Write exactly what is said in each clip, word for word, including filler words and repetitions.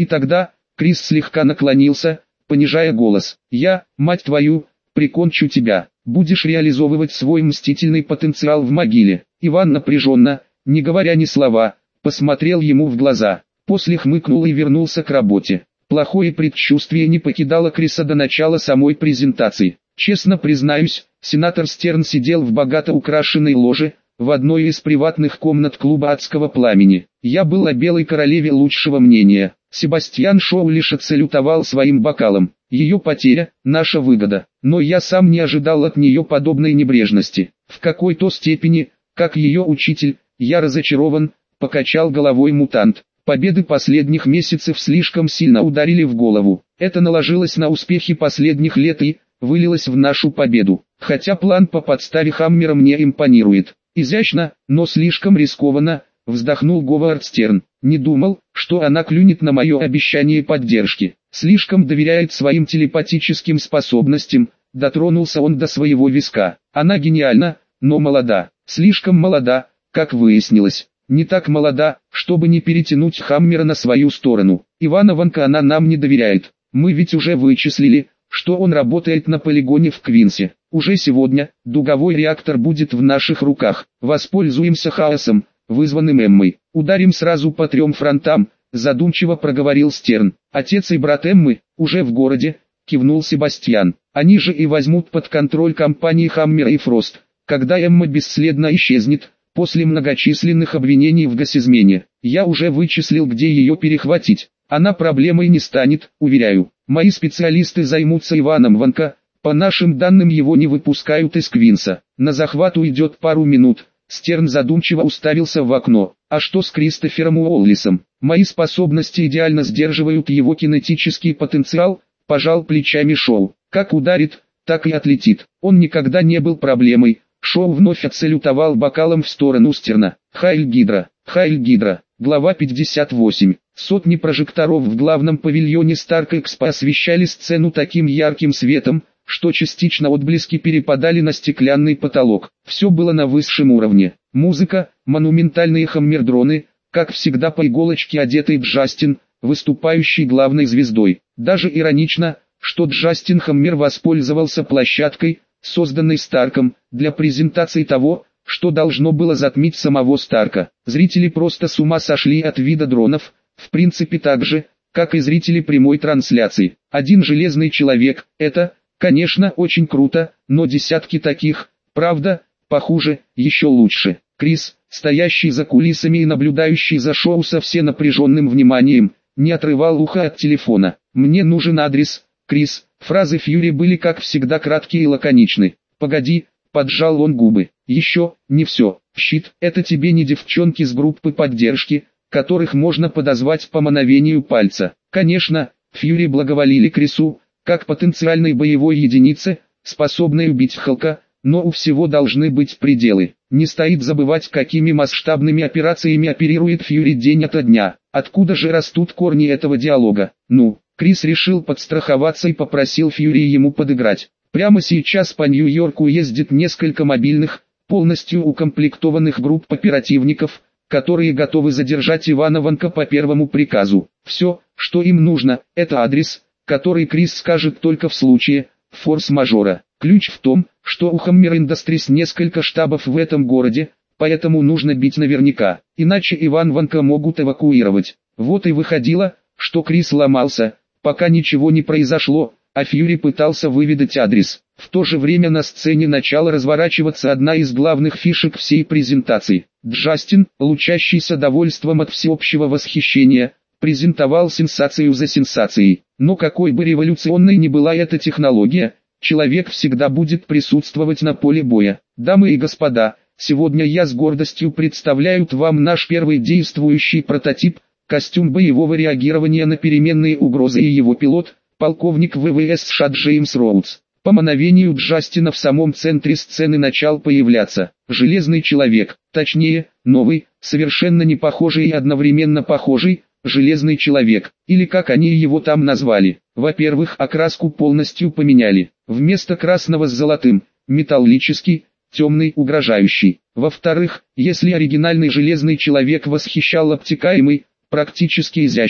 И тогда, Крис слегка наклонился, понижая голос. «Я, мать твою, прикончу тебя. Будешь реализовывать свой мстительный потенциал в могиле». Иван напряженно, не говоря ни слова, посмотрел ему в глаза. После хмыкнул и вернулся к работе. Плохое предчувствие не покидало Криса до начала самой презентации. Честно признаюсь, сенатор Стерн сидел в богато украшенной ложе, в одной из приватных комнат клуба Адского Пламени. Я был о Белой Королеве лучшего мнения. Себастьян Шоу лишь отсалютовал своим бокалом. Ее потеря – наша выгода. Но я сам не ожидал от нее подобной небрежности. В какой-то степени, как ее учитель, я разочарован, покачал головой мутант. Победы последних месяцев слишком сильно ударили в голову. Это наложилось на успехи последних лет и вылилось в нашу победу. Хотя план по подставе Хаммера мне импонирует. Изящно, но слишком рискованно, вздохнул Говард Стерн. Не думал, что она клюнет на мое обещание поддержки. Слишком доверяет своим телепатическим способностям, дотронулся он до своего виска. Она гениальна, но молода. Слишком молода, как выяснилось. Не так молода, чтобы не перетянуть Хаммера на свою сторону. Иванованка она нам не доверяет. Мы ведь уже вычислили, что он работает на полигоне в Квинсе. Уже сегодня дуговой реактор будет в наших руках. Воспользуемся хаосом, вызванным Эммой. Ударим сразу по трем фронтам, задумчиво проговорил Стерн. Отец и брат Эммы уже в городе, кивнул Себастьян. Они же и возьмут под контроль компании Хаммер и Фрост, когда Эмма бесследно исчезнет, после многочисленных обвинений в госизмене. Я уже вычислил, где ее перехватить. Она проблемой не станет, уверяю. Мои специалисты займутся Иваном Ванка. По нашим данным, его не выпускают из Квинса. На захват уйдет пару минут. Стерн задумчиво уставился в окно. А что с Кристофером Уоллисом? Мои способности идеально сдерживают его кинетический потенциал, пожал плечами Шоу. Как ударит, так и отлетит. Он никогда не был проблемой. Шоу вновь отсалютовал бокалом в сторону Стерна. Хайль Гидра, Хайль Гидра. Глава пятьдесят восемь. Сотни прожекторов в главном павильоне Старк Экспо освещали сцену таким ярким светом, что частично отблески перепадали на стеклянный потолок. Все было на высшем уровне. Музыка, монументальные хаммердроны, как всегда по иголочке одетый Джастин, выступающий главной звездой. Даже иронично, что Джастин Хаммер воспользовался площадкой, созданной Старком, для презентации того, что должно было затмить самого Старка. Зрители просто с ума сошли от вида дронов, в принципе так же, как и зрители прямой трансляции. Один железный человек, это, конечно, очень круто, но десятки таких, правда, похуже, еще лучше. Крис, стоящий за кулисами и наблюдающий за шоу со всенапряженным вниманием, не отрывал ухо от телефона. «Мне нужен адрес, Крис». Фразы Фьюри были как всегда краткие и лаконичны. «Погоди», поджал он губы. «Еще, не все. Щит, это тебе не девчонки с группы поддержки, которых можно подозвать по мановению пальца». Конечно, Фьюри благоволили Крису, как потенциальной боевой единице, способной убить Халка, но у всего должны быть пределы. Не стоит забывать, какими масштабными операциями оперирует Фьюри день ото дня. Откуда же растут корни этого диалога? Ну, Крис решил подстраховаться и попросил Фьюри ему подыграть. Прямо сейчас по Нью-Йорку ездит несколько мобильных, полностью укомплектованных групп оперативников, которые готовы задержать Ивана Ванка по первому приказу. Все, что им нужно, это адрес, который Крис скажет только в случае форс-мажора. Ключ в том, что у Hammer Industries несколько штабов в этом городе, поэтому нужно бить наверняка, иначе Иван Ванка могут эвакуировать. Вот и выходило, что Крис ломался, пока ничего не произошло, а Фьюри пытался выведать адрес. В то же время на сцене начала разворачиваться одна из главных фишек всей презентации. Джастин, лучащийся довольством от всеобщего восхищения, презентовал сенсацию за сенсацией. Но какой бы революционной ни была эта технология, человек всегда будет присутствовать на поле боя. Дамы и господа, сегодня я с гордостью представляю вам наш первый действующий прототип, костюм боевого реагирования на переменные угрозы и его пилот, полковник ВВС США Джеймс Роудс. По мановению Джастина в самом центре сцены начал появляться железный человек, точнее, новый, совершенно не похожий и одновременно похожий, железный человек, или как они его там назвали. Во-первых, окраску полностью поменяли. Вместо красного с золотым, металлический, темный, угрожающий. Во-вторых, если оригинальный железный человек восхищал обтекаемый, практически изящным,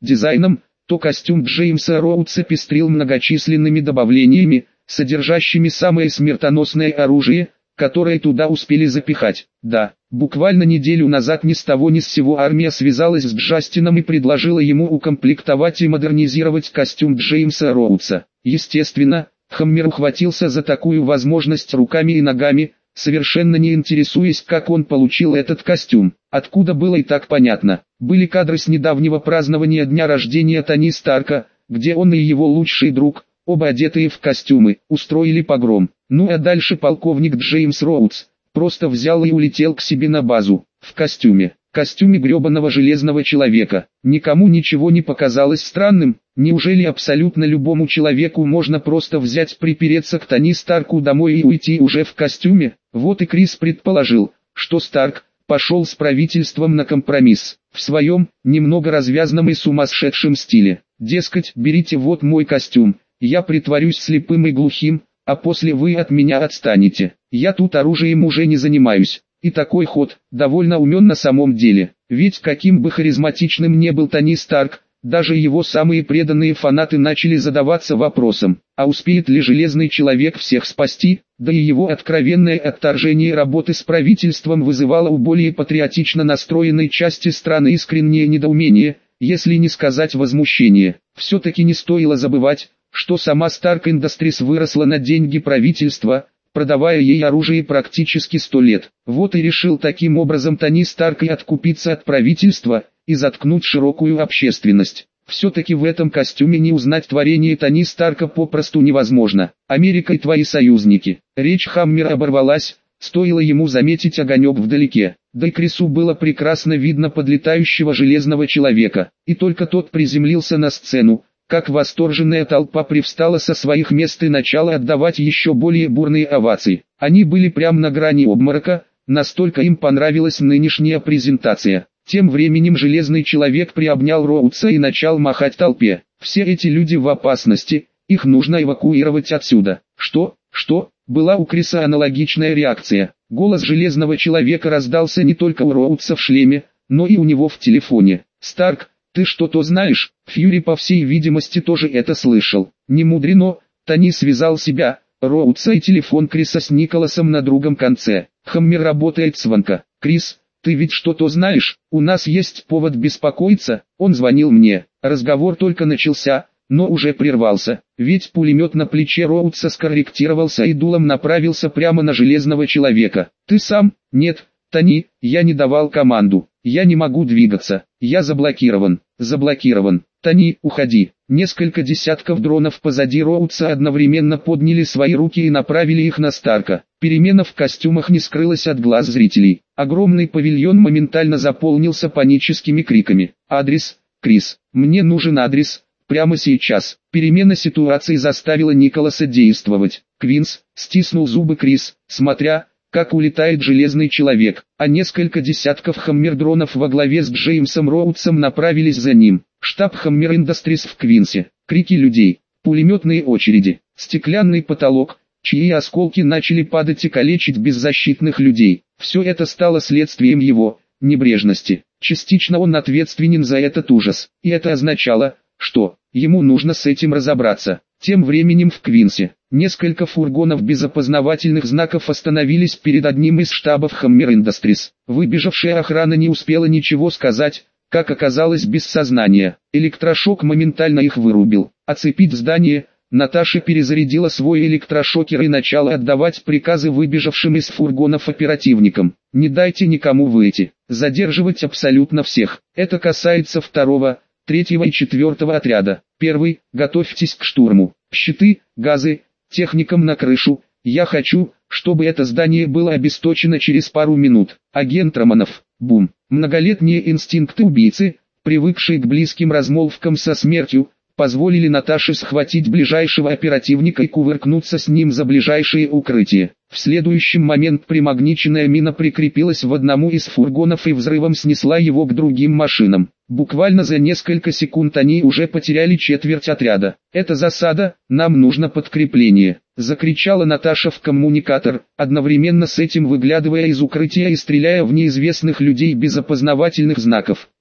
дизайном, то костюм Джеймса Роудса пестрил многочисленными добавлениями, содержащими самое смертоносное оружие, которое туда успели запихать. Да, буквально неделю назад ни с того ни с сего армия связалась с Джастином и предложила ему укомплектовать и модернизировать костюм Джеймса Роудса. Естественно, Хаммер ухватился за такую возможность руками и ногами, совершенно не интересуясь, как он получил этот костюм. Откуда было и так понятно. Были кадры с недавнего празднования дня рождения Тони Старка, где он и его лучший друг, оба одетые в костюмы, устроили погром. Ну а дальше полковник Джеймс Роудс просто взял и улетел к себе на базу, в костюме. Костюме гребаного железного человека. Никому ничего не показалось странным. Неужели абсолютно любому человеку можно просто взять, припереться к Тони Старку домой и уйти уже в костюме? Вот и Крис предположил, что Старк пошел с правительством на компромисс, в своем, немного развязном и сумасшедшем стиле. Дескать, берите вот мой костюм, я притворюсь слепым и глухим, а после вы от меня отстанете. Я тут оружием уже не занимаюсь. И такой ход, довольно умен на самом деле, ведь каким бы харизматичным не был Тони Старк, даже его самые преданные фанаты начали задаваться вопросом, а успеет ли Железный Человек всех спасти, да и его откровенное отторжение работы с правительством вызывало у более патриотично настроенной части страны искреннее недоумение, если не сказать возмущение. Все-таки не стоило забывать, что сама Stark Industries выросла на деньги правительства, продавая ей оружие практически сто лет. Вот и решил таким образом Тони Старк и откупиться от правительства, и заткнуть широкую общественность. Все-таки в этом костюме не узнать творение Тони Старка попросту невозможно. Америка и твои союзники. Речь Хаммера оборвалась, стоило ему заметить огонек вдалеке. Да и Крису было прекрасно видно подлетающего железного человека, и только тот приземлился на сцену, как восторженная толпа привстала со своих мест и начала отдавать еще более бурные овации. Они были прямо на грани обморока, настолько им понравилась нынешняя презентация. Тем временем Железный Человек приобнял Роудса и начал махать толпе. Все эти люди в опасности, их нужно эвакуировать отсюда. Что? Что? Была у Криса аналогичная реакция. Голос Железного Человека раздался не только у Роудса в шлеме, но и у него в телефоне. «Старк, ты что-то знаешь?» Фьюри по всей видимости тоже это слышал. Не мудрено, Тони связал себя, Роудса и телефон Криса с Николасом на другом конце. Хаммер работает звонка. «Крис, ты ведь что-то знаешь? У нас есть повод беспокоиться». Он звонил мне. Разговор только начался, но уже прервался, ведь пулемет на плече Роудса скорректировался и дулом направился прямо на Железного Человека. «Ты сам?» «Нет, Тони, я не давал команду. Я не могу двигаться. Я заблокирован. Заблокирован. Тони, уходи». Несколько десятков дронов позади Роудса одновременно подняли свои руки и направили их на Старка. Перемена в костюмах не скрылась от глаз зрителей. Огромный павильон моментально заполнился паническими криками. «Адрес, Крис, мне нужен адрес, прямо сейчас». Перемена ситуации заставила Николаса действовать. «Квинс», стиснул зубы Крис, смотря, как улетает Железный Человек, а несколько десятков хаммер-дронов во главе с Джеймсом Роудсом направились за ним. Штаб Хаммер Industries в Квинсе. Крики людей, пулеметные очереди, стеклянный потолок, чьи осколки начали падать и калечить беззащитных людей. Все это стало следствием его небрежности. Частично он ответственен за этот ужас, и это означало, что ему нужно с этим разобраться. Тем временем в Квинсе несколько фургонов без опознавательных знаков остановились перед одним из штабов Хаммер Industries. Выбежавшая охрана не успела ничего сказать, как оказалось без сознания. Электрошок моментально их вырубил. Оцепить здание, Наташа перезарядила свой электрошокер и начала отдавать приказы выбежавшим из фургонов оперативникам. «Не дайте никому выйти. Задерживать абсолютно всех. Это касается второго, третьего и четвертого отряда. Первый, готовьтесь к штурму. Щиты, газы, техникам на крышу. Я хочу, чтобы это здание было обесточено через пару минут. Агент Романов». Бум. Многолетние инстинкты убийцы, привыкшие к близким размолвкам со смертью, позволили Наташе схватить ближайшего оперативника и кувыркнуться с ним за ближайшее укрытие. В следующий момент примагниченная мина прикрепилась в одному из фургонов и взрывом снесла его к другим машинам. Буквально за несколько секунд они уже потеряли четверть отряда. «Это засада, нам нужно подкрепление», — закричала Наташа в коммуникатор, одновременно с этим выглядывая из укрытия и стреляя в неизвестных людей без опознавательных знаков.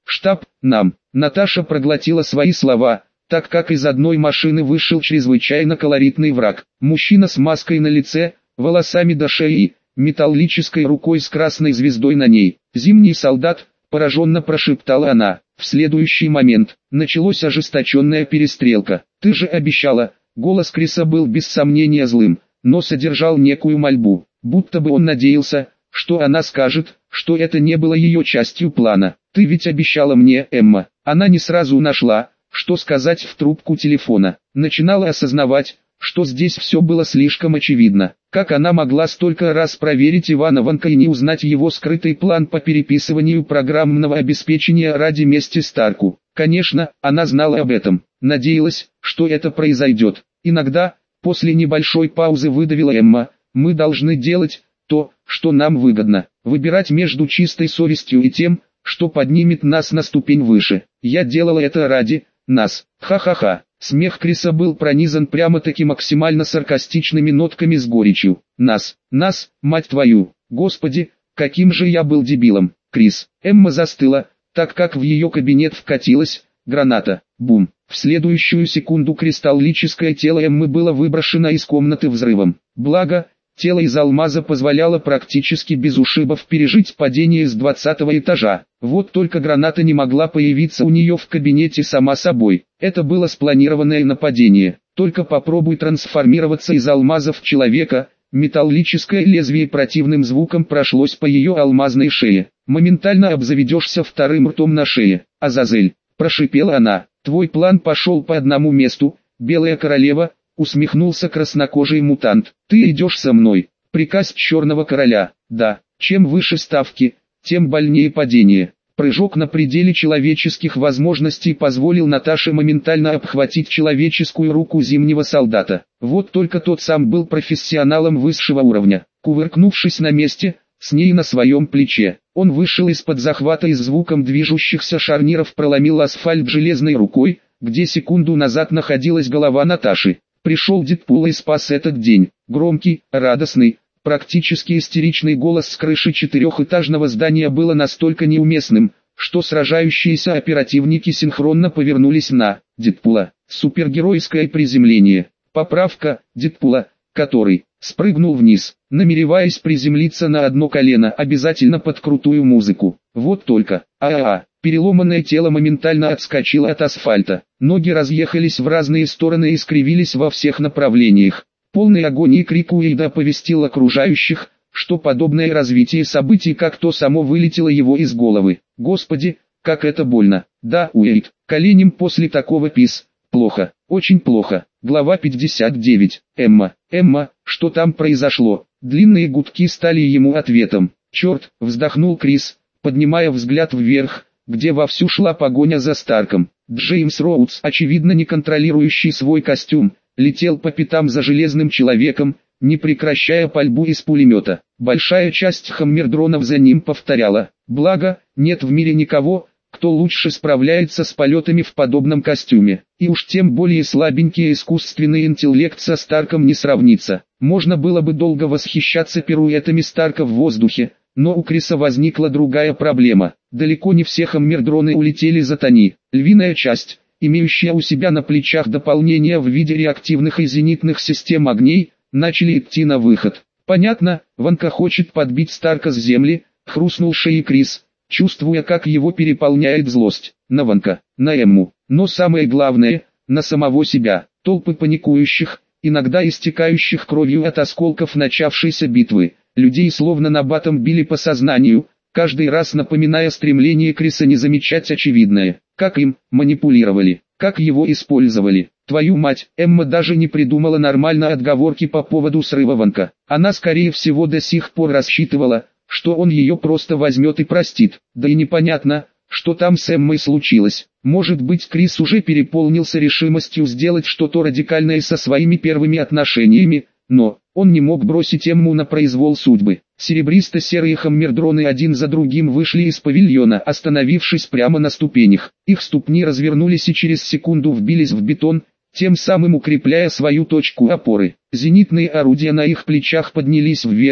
Штаб, нам. Наташа проглотила свои слова, так как из одной машины вышел чрезвычайно колоритный враг. Мужчина с маской на лице, волосами до шеи, металлической рукой с красной звездой на ней. «Зимний солдат», пораженно прошептала она. В следующий момент началась ожесточенная перестрелка. «Ты же обещала». Голос Криса был без сомнения злым, но содержал некую мольбу, будто бы он надеялся, что она скажет, что это не было ее частью плана. «Ты ведь обещала мне, Эмма». Она не сразу нашла, что сказать в трубку телефона. Начинала осознавать, что здесь все было слишком очевидно. Как она могла столько раз проверить Ивана Ванка и не узнать его скрытый план по переписыванию программного обеспечения ради мести Старку? Конечно, она знала об этом, надеялась, что это произойдет. Иногда, после небольшой паузы выдавила Эмма, мы должны делать то, что нам выгодно, выбирать между чистой совестью и тем, что поднимет нас на ступень выше. Я делала это ради нас. Ха-ха-ха. Смех Криса был пронизан прямо-таки максимально саркастичными нотками с горечью. Нас, нас, мать твою, господи, каким же я был дебилом. Крис. Эмма застыла, так как в ее кабинет вкатилась граната. Бум. В следующую секунду кристаллическое тело Эммы было выброшено из комнаты взрывом. Благо, тело из алмаза позволяло практически без ушибов пережить падение с двадцатого этажа. Вот только граната не могла появиться у нее в кабинете сама собой. Это было спланированное нападение. Только попробуй трансформироваться из алмаза в человека. Металлическое лезвие противным звуком прошлось по ее алмазной шее. Моментально обзаведешься вторым ртом на шее. «Азазель», прошипела она, твой план пошел по одному месту, Белая Королева. Усмехнулся краснокожий мутант. Ты идешь со мной. Приказ Черного Короля. Да, чем выше ставки, тем больнее падение. Прыжок на пределе человеческих возможностей позволил Наташе моментально обхватить человеческую руку зимнего солдата. Вот только тот сам был профессионалом высшего уровня. Кувыркнувшись на месте, с ней на своем плече, он вышел из-под захвата и с звуком движущихся шарниров проломил асфальт железной рукой, где секунду назад находилась голова Наташи. Пришел Дэдпул и спас этот день. Громкий, радостный, практически истеричный голос с крыши четырехэтажного здания было настолько неуместным, что сражающиеся оперативники синхронно повернулись на Дэдпула. Супергеройское приземление. Поправка Дэдпула, который спрыгнул вниз, намереваясь приземлиться на одно колено, обязательно под крутую музыку. Вот только, а-а-а. Переломанное тело моментально отскочило от асфальта, ноги разъехались в разные стороны и скривились во всех направлениях. Полный агонии крик Уэйда оповестил окружающих, что подобное развитие событий как-то само вылетело его из головы. Господи, как это больно. Да, Уэйд, коленям после такого пис. Плохо, очень плохо. Глава пятьдесят девять. Эмма, Эмма, что там произошло? Длинные гудки стали ему ответом. Черт, вздохнул Крис, поднимая взгляд вверх, где вовсю шла погоня за Старком. Джеймс Роудс, очевидно не контролирующий свой костюм, летел по пятам за Железным Человеком, не прекращая пальбу из пулемета. Большая часть хаммердронов за ним повторяла. Благо, нет в мире никого, кто лучше справляется с полетами в подобном костюме. И уж тем более слабенький искусственный интеллект со Старком не сравнится. Можно было бы долго восхищаться пируэтами Старка в воздухе, но у Криса возникла другая проблема. Далеко не все хаммердроны улетели за Тони. Львиная часть, имеющая у себя на плечах дополнение в виде реактивных и зенитных систем огней, начали идти на выход. Понятно, Ванка хочет подбить Старка с земли, хрустнул шеей Крис, чувствуя, как его переполняет злость. На Ванка, на Эмму, но самое главное, на самого себя. Толпы паникующих, иногда истекающих кровью от осколков начавшейся битвы. Людей словно набатом били по сознанию, каждый раз напоминая стремление Криса не замечать очевидное. Как им манипулировали, как его использовали. Твою мать, Эмма даже не придумала нормальной отговорки по поводу срыва Ванка. Она скорее всего до сих пор рассчитывала, что он ее просто возьмет и простит. Да и непонятно, что там с Эммой случилось. Может быть, Крис уже переполнился решимостью сделать что-то радикальное со своими первыми отношениями, но он не мог бросить Эмму на произвол судьбы. Серебристо-серые хаммердроны один за другим вышли из павильона, остановившись прямо на ступенях. Их ступни развернулись и через секунду вбились в бетон, тем самым укрепляя свою точку опоры. Зенитные орудия на их плечах поднялись вверх,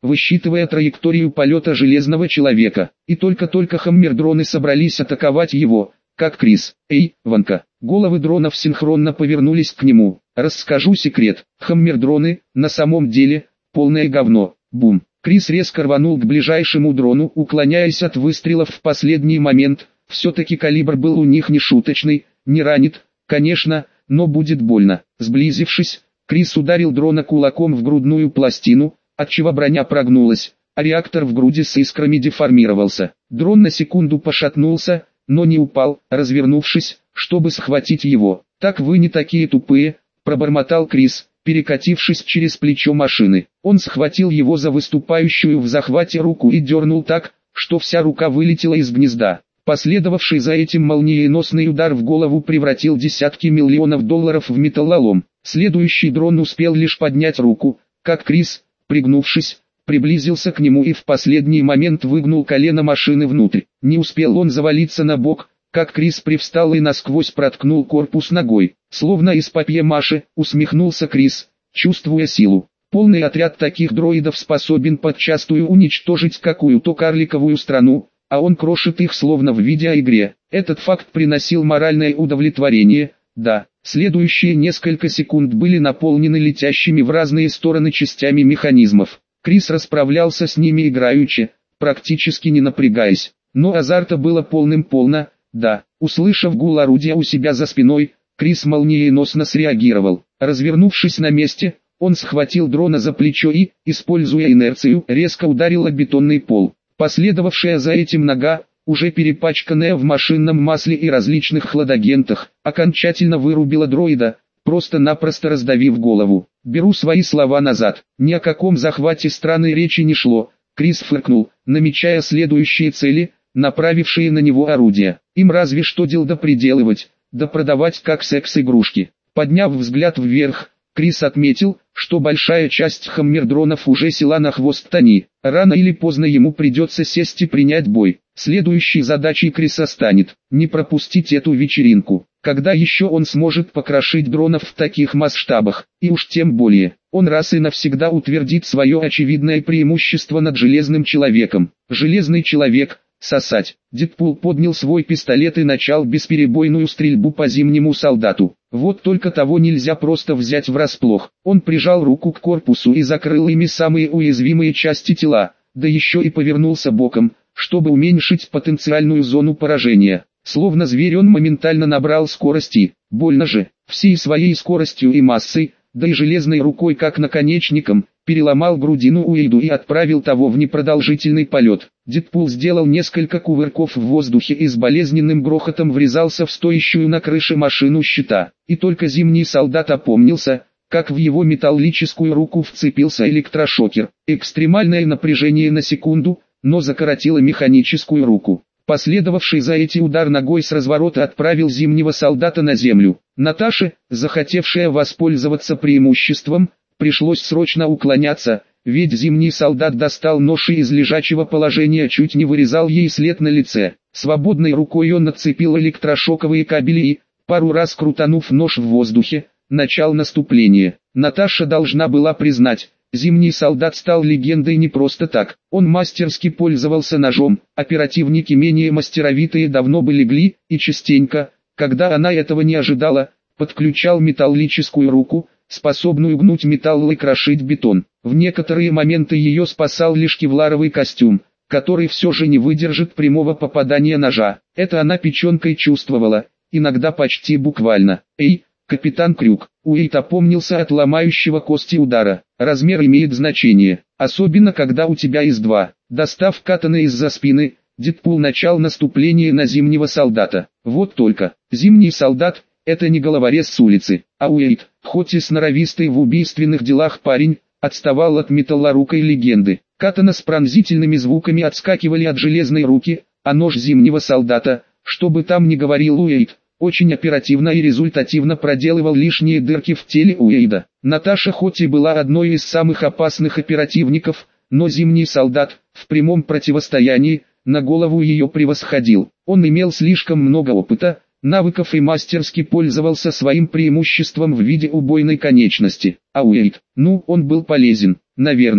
высчитывая траекторию полета Железного Человека. И только-только хаммер-дроны собрались атаковать его, как Крис: «Эй, Ванка!» Головы дронов синхронно повернулись к нему. «Расскажу секрет. Хаммер-дроны, на самом деле, полное говно». Бум. Крис резко рванул к ближайшему дрону, уклоняясь от выстрелов в последний момент. Все-таки калибр был у них не шуточный, не ранит, конечно, но будет больно. Сблизившись, Крис ударил дрона кулаком в грудную пластину, отчего броня прогнулась, а реактор в груди с искрами деформировался. Дрон на секунду пошатнулся, но не упал, развернувшись, чтобы схватить его. «Так вы не такие тупые», — пробормотал Крис, перекатившись через плечо машины. Он схватил его за выступающую в захвате руку и дернул так, что вся рука вылетела из гнезда. Последовавший за этим молниеносный удар в голову превратил десятки миллионов долларов в металлолом. Следующий дрон успел лишь поднять руку, как Крис, пригнувшись, приблизился к нему и в последний момент выгнул колено машины внутрь. Не успел он завалиться на бок, как Крис привстал и насквозь проткнул корпус ногой. Словно из папье-маше, усмехнулся Крис, чувствуя силу. Полный отряд таких дроидов способен подчастую уничтожить какую-то карликовую страну, а он крошит их словно в видеоигре. Этот факт приносил моральное удовлетворение. Да, следующие несколько секунд были наполнены летящими в разные стороны частями механизмов. Крис расправлялся с ними играючи, практически не напрягаясь. Но азарта было полным-полно. Да, услышав гул орудия у себя за спиной, Крис молниеносно среагировал. Развернувшись на месте, он схватил дрона за плечо и, используя инерцию, резко ударил о бетонный пол. Последовавшая за этим нога, уже перепачканная в машинном масле и различных хладагентах, окончательно вырубила дроида, просто-напросто раздавив голову. Беру свои слова назад. Ни о каком захвате страны речи не шло. Крис фыркнул, намечая следующие цели, направившие на него орудия. Им разве что дилдо приделывать, да продавать как секс-игрушки. Подняв взгляд вверх, Крис отметил, что большая часть хаммер-дронов уже села на хвост Тони. Рано или поздно ему придется сесть и принять бой. Следующей задачей Криса станет не пропустить эту вечеринку. Когда еще он сможет покрошить дронов в таких масштабах, и уж тем более, он раз и навсегда утвердит свое очевидное преимущество над Железным Человеком. Железный Человек, сосать. Дэдпул поднял свой пистолет и начал бесперебойную стрельбу по Зимнему Солдату. Вот только того нельзя просто взять врасплох. Он прижал руку к корпусу и закрыл ими самые уязвимые части тела, да еще и повернулся боком, чтобы уменьшить потенциальную зону поражения. Словно зверь он моментально набрал скорости. Больно же, всей своей скоростью и массой, да и железной рукой как наконечником, переломал грудину Уэйду и отправил того в непродолжительный полет. Дэдпул сделал несколько кувырков в воздухе и с болезненным грохотом врезался в стоящую на крыше машину щита. И только Зимний Солдат опомнился, как в его металлическую руку вцепился электрошокер. Экстремальное напряжение на секунду, но закоротило механическую руку. Последовавший за эти удар ногой с разворота отправил Зимнего Солдата на землю. Наташе, захотевшая воспользоваться преимуществом, пришлось срочно уклоняться, ведь Зимний Солдат достал нож и из лежачего положения чуть не вырезал ей след на лице. Свободной рукой он отцепил электрошоковые кабели и, пару раз крутанув нож в воздухе, начал наступление. Наташа должна была признать, Зимний Солдат стал легендой не просто так. Он мастерски пользовался ножом, оперативники менее мастеровитые давно бы легли, и частенько, когда она этого не ожидала, подключал металлическую руку, способную гнуть металл и крошить бетон. В некоторые моменты ее спасал лишь кевларовый костюм, который все же не выдержит прямого попадания ножа. Это она печенкой чувствовала, иногда почти буквально. «Эй, капитан Крюк!» Уэйд опомнился от ломающего кости удара. Размер имеет значение, особенно когда у тебя из два. Достав катана из-за спины, Дэдпул начал наступление на Зимнего Солдата. Вот только, Зимний Солдат — это не головорез с улицы, а Уэйд, хоть и сноровистый в убийственных делах парень, отставал от металлорукой легенды. Катана с пронзительными звуками отскакивали от железной руки, а нож Зимнего Солдата, что бы там ни говорил Уэйд, очень оперативно и результативно проделывал лишние дырки в теле Уэйда. Наташа хоть и была одной из самых опасных оперативников, но Зимний Солдат, в прямом противостоянии, на голову ее превосходил. Он имел слишком много опыта, навыков и мастерски пользовался своим преимуществом в виде убойной конечности. А Уэйд, ну, он был полезен, наверное.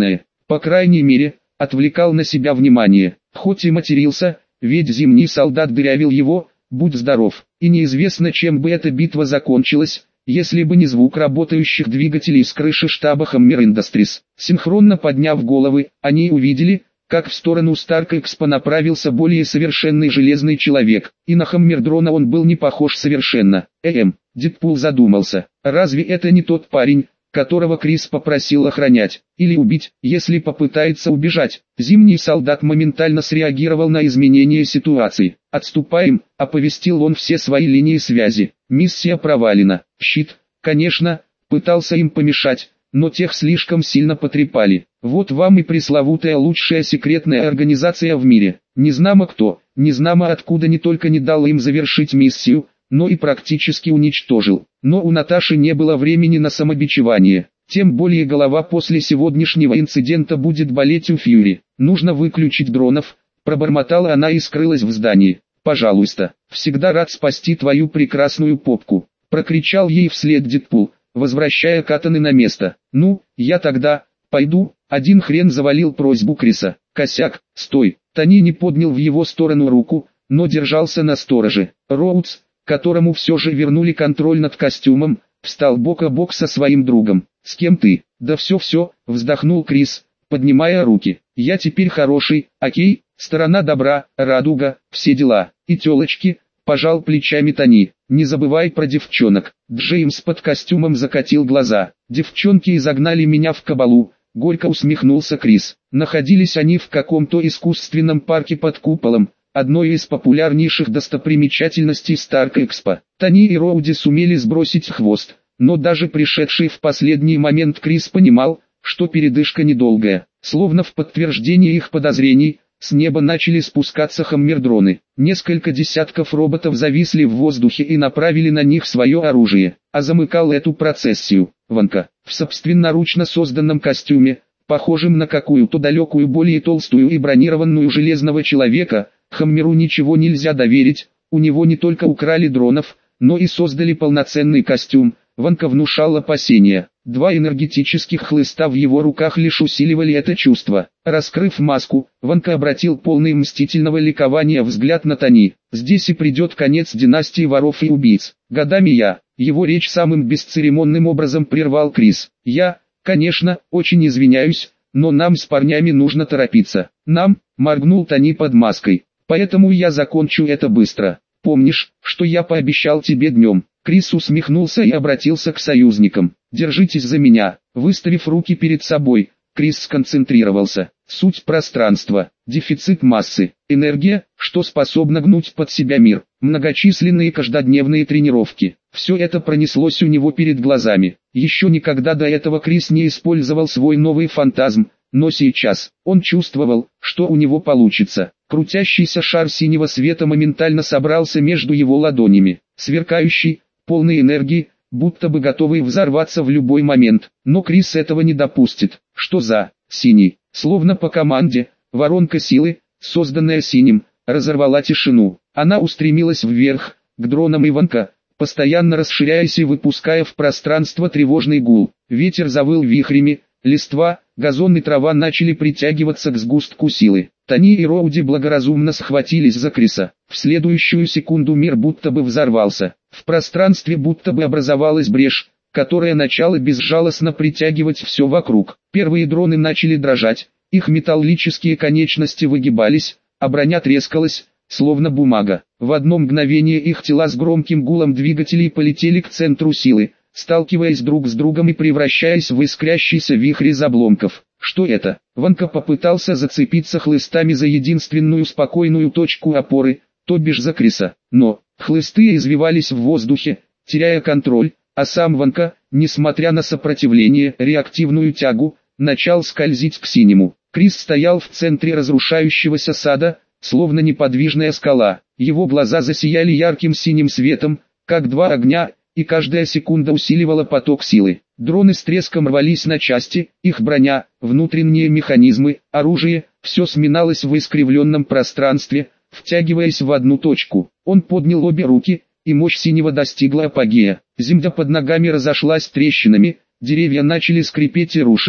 По крайней мере, отвлекал на себя внимание. Хоть и матерился, ведь зимний солдат дырявил его, будь здоров. И неизвестно, чем бы эта битва закончилась, если бы не звук работающих двигателей с крыши штаба Hammer Industries. Синхронно подняв головы, они увидели, как в сторону Stark Expo направился более совершенный железный человек, и на Хаммердрона он был не похож совершенно. Эм, Дэдпул задумался, разве это не тот парень, которого Крис попросил охранять, или убить, если попытается убежать? Зимний солдат моментально среагировал на изменение ситуации. «Отступаем», — оповестил он все свои линии связи. Миссия провалена. Щит, конечно, пытался им помешать, но тех слишком сильно потрепали. Вот вам и пресловутая лучшая секретная организация в мире. Незнамо кто, незнамо откуда не только не дал им завершить миссию, но и практически уничтожил. Но у Наташи не было времени на самобичевание. Тем более голова после сегодняшнего инцидента будет болеть у Фьюри. Нужно выключить дронов, пробормотала она и скрылась в здании. «Пожалуйста, всегда рад спасти твою прекрасную попку», прокричал ей вслед Дэдпул, возвращая катаны на место. «Ну, я тогда пойду». Один хрен завалил просьбу Криса. Косяк, стой. Тони не поднял в его сторону руку, но держался на стороже. Роудс, которому все же вернули контроль над костюмом, встал бок о бок со своим другом. «С кем ты?» «Да все-все», вздохнул Крис, поднимая руки. «Я теперь хороший, окей, сторона добра, радуга, все дела». «И телочки», пожал плечами Тони. «Не забывай про девчонок». Джеймс под костюмом закатил глаза. «Девчонки изогнали меня в кабалу», горько усмехнулся Крис. Находились они в каком-то искусственном парке под куполом, одной из популярнейших достопримечательностей Старк Экспо. Тони и Роуди сумели сбросить хвост, но даже пришедший в последний момент Крис понимал, что передышка недолгая. Словно в подтверждение их подозрений, с неба начали спускаться хаммердроны. Несколько десятков роботов зависли в воздухе и направили на них свое оружие, а замыкал эту процессию Ванка, в собственноручно созданном костюме, похожем на какую-то далекую более толстую и бронированную железного человека. Хаммеру ничего нельзя доверить, у него не только украли дронов, но и создали полноценный костюм. Ванка внушал опасения. Два энергетических хлыста в его руках лишь усиливали это чувство. Раскрыв маску, Ванка обратил полный мстительного ликования взгляд на Тони. «Здесь и придет конец династии воров и убийц. Годами я». Его речь самым бесцеремонным образом прервал Крис. «Я, конечно, очень извиняюсь, но нам с парнями нужно торопиться». «Нам?» — моргнул Тони под маской. «Поэтому я закончу это быстро. Помнишь, что я пообещал тебе днем?» Крис усмехнулся и обратился к союзникам. «Держитесь за меня». Выставив руки перед собой, Крис сконцентрировался. Суть пространства, дефицит массы, энергия, что способна гнуть под себя мир, многочисленные каждодневные тренировки. Все это пронеслось у него перед глазами. Еще никогда до этого Крис не использовал свой новый фантазм, но сейчас он чувствовал, что у него получится. Крутящийся шар синего света моментально собрался между его ладонями, сверкающий, полный энергии, будто бы готовый взорваться в любой момент. Но Крис этого не допустит. Что за синий? Словно по команде, воронка силы, созданная синим, разорвала тишину. Она устремилась вверх, к дронам Иванка, постоянно расширяясь и выпуская в пространство тревожный гул. Ветер завыл вихрями, листва, газон и трава начали притягиваться к сгустку силы. Тони и Роуди благоразумно схватились за Криса. В следующую секунду мир будто бы взорвался. В пространстве будто бы образовалась брешь, которая начала безжалостно притягивать все вокруг. Первые дроны начали дрожать, их металлические конечности выгибались, а броня трескалась, словно бумага. В одно мгновение их тела с громким гулом двигателей полетели к центру силы, сталкиваясь друг с другом и превращаясь в искрящийся вихрь из обломков. Что это? Ванка попытался зацепиться хлыстами за единственную спокойную точку опоры, то бишь за Криса. Но хлысты извивались в воздухе, теряя контроль, а сам Ванка, несмотря на сопротивление, реактивную тягу, начал скользить к синему. Крис стоял в центре разрушающегося сада, словно неподвижная скала. Его глаза засияли ярким синим светом, как два огня, и каждая секунда усиливала поток силы. Дроны с треском рвались на части, их броня, внутренние механизмы, оружие, все сминалось в искривленном пространстве, втягиваясь в одну точку. Он поднял обе руки, и мощь синего достигла апогея. Земля под ногами разошлась трещинами, деревья начали скрипеть и рушиться,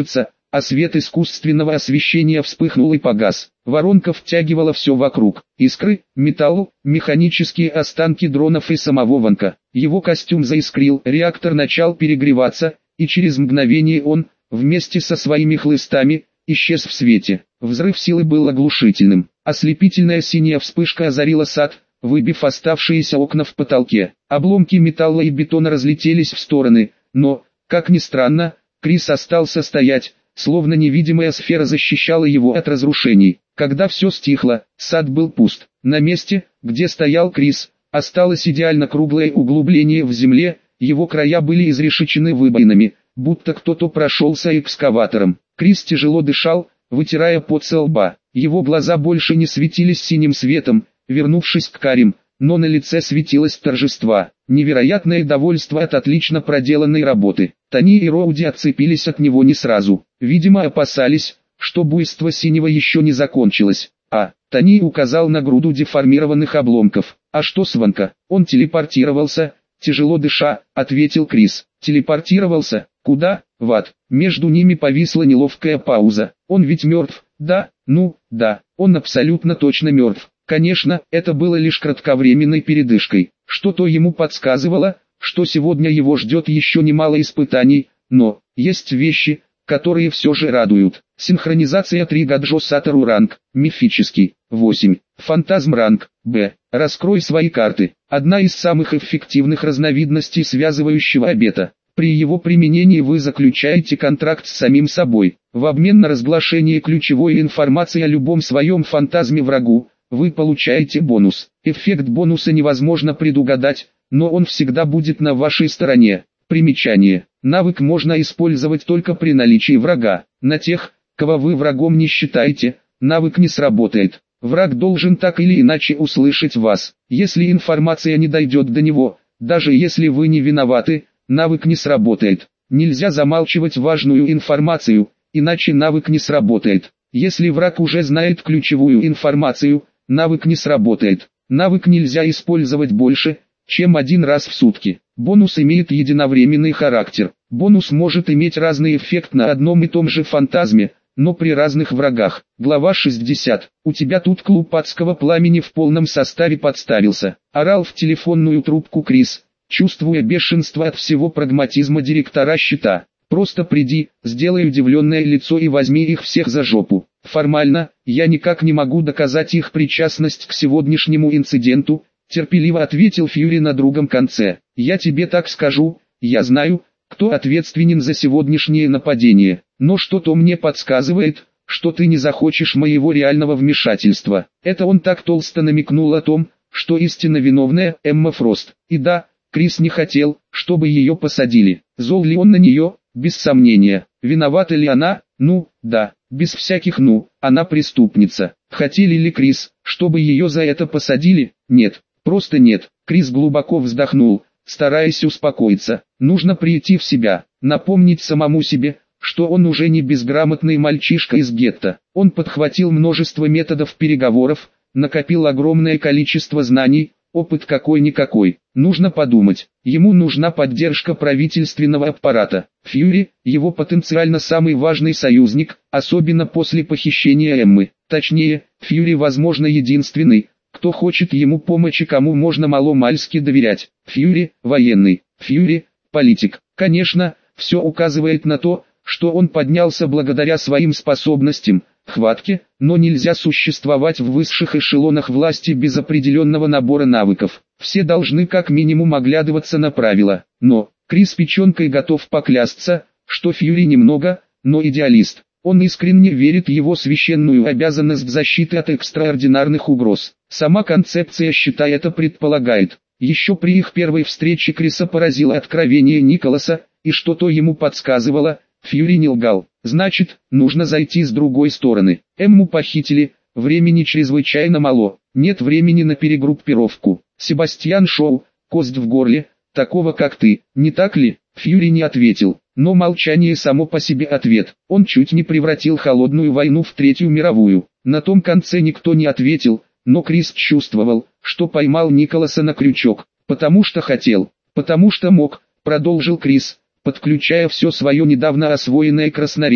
а свет искусственного освещения вспыхнул и погас. Воронка втягивала все вокруг. Искры, металл, механические останки дронов и самого Ванка. Его костюм заискрил, реактор начал перегреваться, и через мгновение он, вместе со своими хлыстами, исчез в свете. Взрыв силы был оглушительным. Ослепительная синяя вспышка озарила сад, выбив оставшиеся окна в потолке. Обломки металла и бетона разлетелись в стороны, но, как ни странно, Крис остался стоять, словно невидимая сфера защищала его от разрушений. Когда все стихло, сад был пуст. На месте, где стоял Крис, осталось идеально круглое углубление в земле, его края были изрешечены выбоинами, будто кто-то прошелся экскаватором. Крис тяжело дышал, вытирая пот со лба. Его глаза больше не светились синим светом, вернувшись к карим, но на лице светилось торжество, невероятное довольство от отлично проделанной работы. Тони и Роуди отцепились от него не сразу, видимо опасались, что буйство синего еще не закончилось. А, Тони указал на груду деформированных обломков. А что с Ванка? Он телепортировался, тяжело дыша, ответил Крис. Телепортировался? Куда? В ад. Между ними повисла неловкая пауза. Он ведь мертв, да? Ну, да, он абсолютно точно мертв. Конечно, это было лишь кратковременной передышкой. Что-то ему подсказывало, что сегодня его ждет еще немало испытаний, но есть вещи, которые все же радуют. Синхронизация три Гаджо Сатору ранг, мифический. восемь. Фантазм ранг, Б. Раскрой свои карты. Одна из самых эффективных разновидностей связывающего обета. При его применении вы заключаете контракт с самим собой. В обмен на разглашение ключевой информации о любом своем фантазме врагу, вы получаете бонус. Эффект бонуса невозможно предугадать, но он всегда будет на вашей стороне. Примечание. Навык можно использовать только при наличии врага. На тех, кого вы врагом не считаете, навык не сработает. Враг должен так или иначе услышать вас. Если информация не дойдет до него, даже если вы не виноваты, навык не сработает. Нельзя замалчивать важную информацию, иначе навык не сработает. Если враг уже знает ключевую информацию, навык не сработает. Навык нельзя использовать больше, чем один раз в сутки. Бонус имеет единовременный характер. Бонус может иметь разный эффект на одном и том же фантазме, но при разных врагах. Глава шестьдесят. У тебя тут клуб адского пламени в полном составе подставился. Орал в телефонную трубку Крис, чувствуя бешенство от всего прагматизма директора счета. Просто приди, сделай удивленное лицо и возьми их всех за жопу. Формально, я никак не могу доказать их причастность к сегодняшнему инциденту, терпеливо ответил Фьюри на другом конце. Я тебе так скажу, я знаю, кто ответственен за сегодняшнее нападение, но что-то мне подсказывает, что ты не захочешь моего реального вмешательства. Это он так толсто намекнул о том, что истинно виновная Эмма Фрост. И да, Крис не хотел, чтобы ее посадили. Зол ли он на нее? Без сомнения. Виновата ли она? Ну, да, без всяких «ну», она преступница. Хотели ли Крис, чтобы ее за это посадили? Нет, просто нет. Крис глубоко вздохнул, стараясь успокоиться. Нужно прийти в себя, напомнить самому себе, что он уже не безграмотный мальчишка из гетто. Он подхватил множество методов переговоров, накопил огромное количество знаний, опыт какой-никакой. Нужно подумать. Ему нужна поддержка правительственного аппарата. Фьюри, его потенциально самый важный союзник, особенно после похищения Эммы. Точнее, Фьюри возможно единственный, кто хочет ему помочь и кому можно мало-мальски доверять. Фьюри – военный. Фьюри – политик. Конечно, все указывает на то, что он поднялся благодаря своим способностям, хватке, но нельзя существовать в высших эшелонах власти без определенного набора навыков. Все должны как минимум оглядываться на правила. Но, Крис печенкой готов поклясться, что Фьюри немного, но идеалист. Он искренне верит в его священную обязанность защиты от экстраординарных угроз. Сама концепция счета это предполагает. Еще при их первой встрече Криса поразило откровение Николаса, и что-то ему подсказывало, Фьюри не лгал. Значит, нужно зайти с другой стороны. Эмму похитили, времени чрезвычайно мало, нет времени на перегруппировку. Себастьян Шоу, кость в горле, такого как ты, не так ли? Фьюри не ответил, но молчание само по себе ответ. Он чуть не превратил холодную войну в Третью мировую. На том конце никто не ответил, но Крис чувствовал, что поймал Николаса на крючок, потому что хотел, потому что мог, продолжил Крис, подключая все свое недавно освоенное красноречие.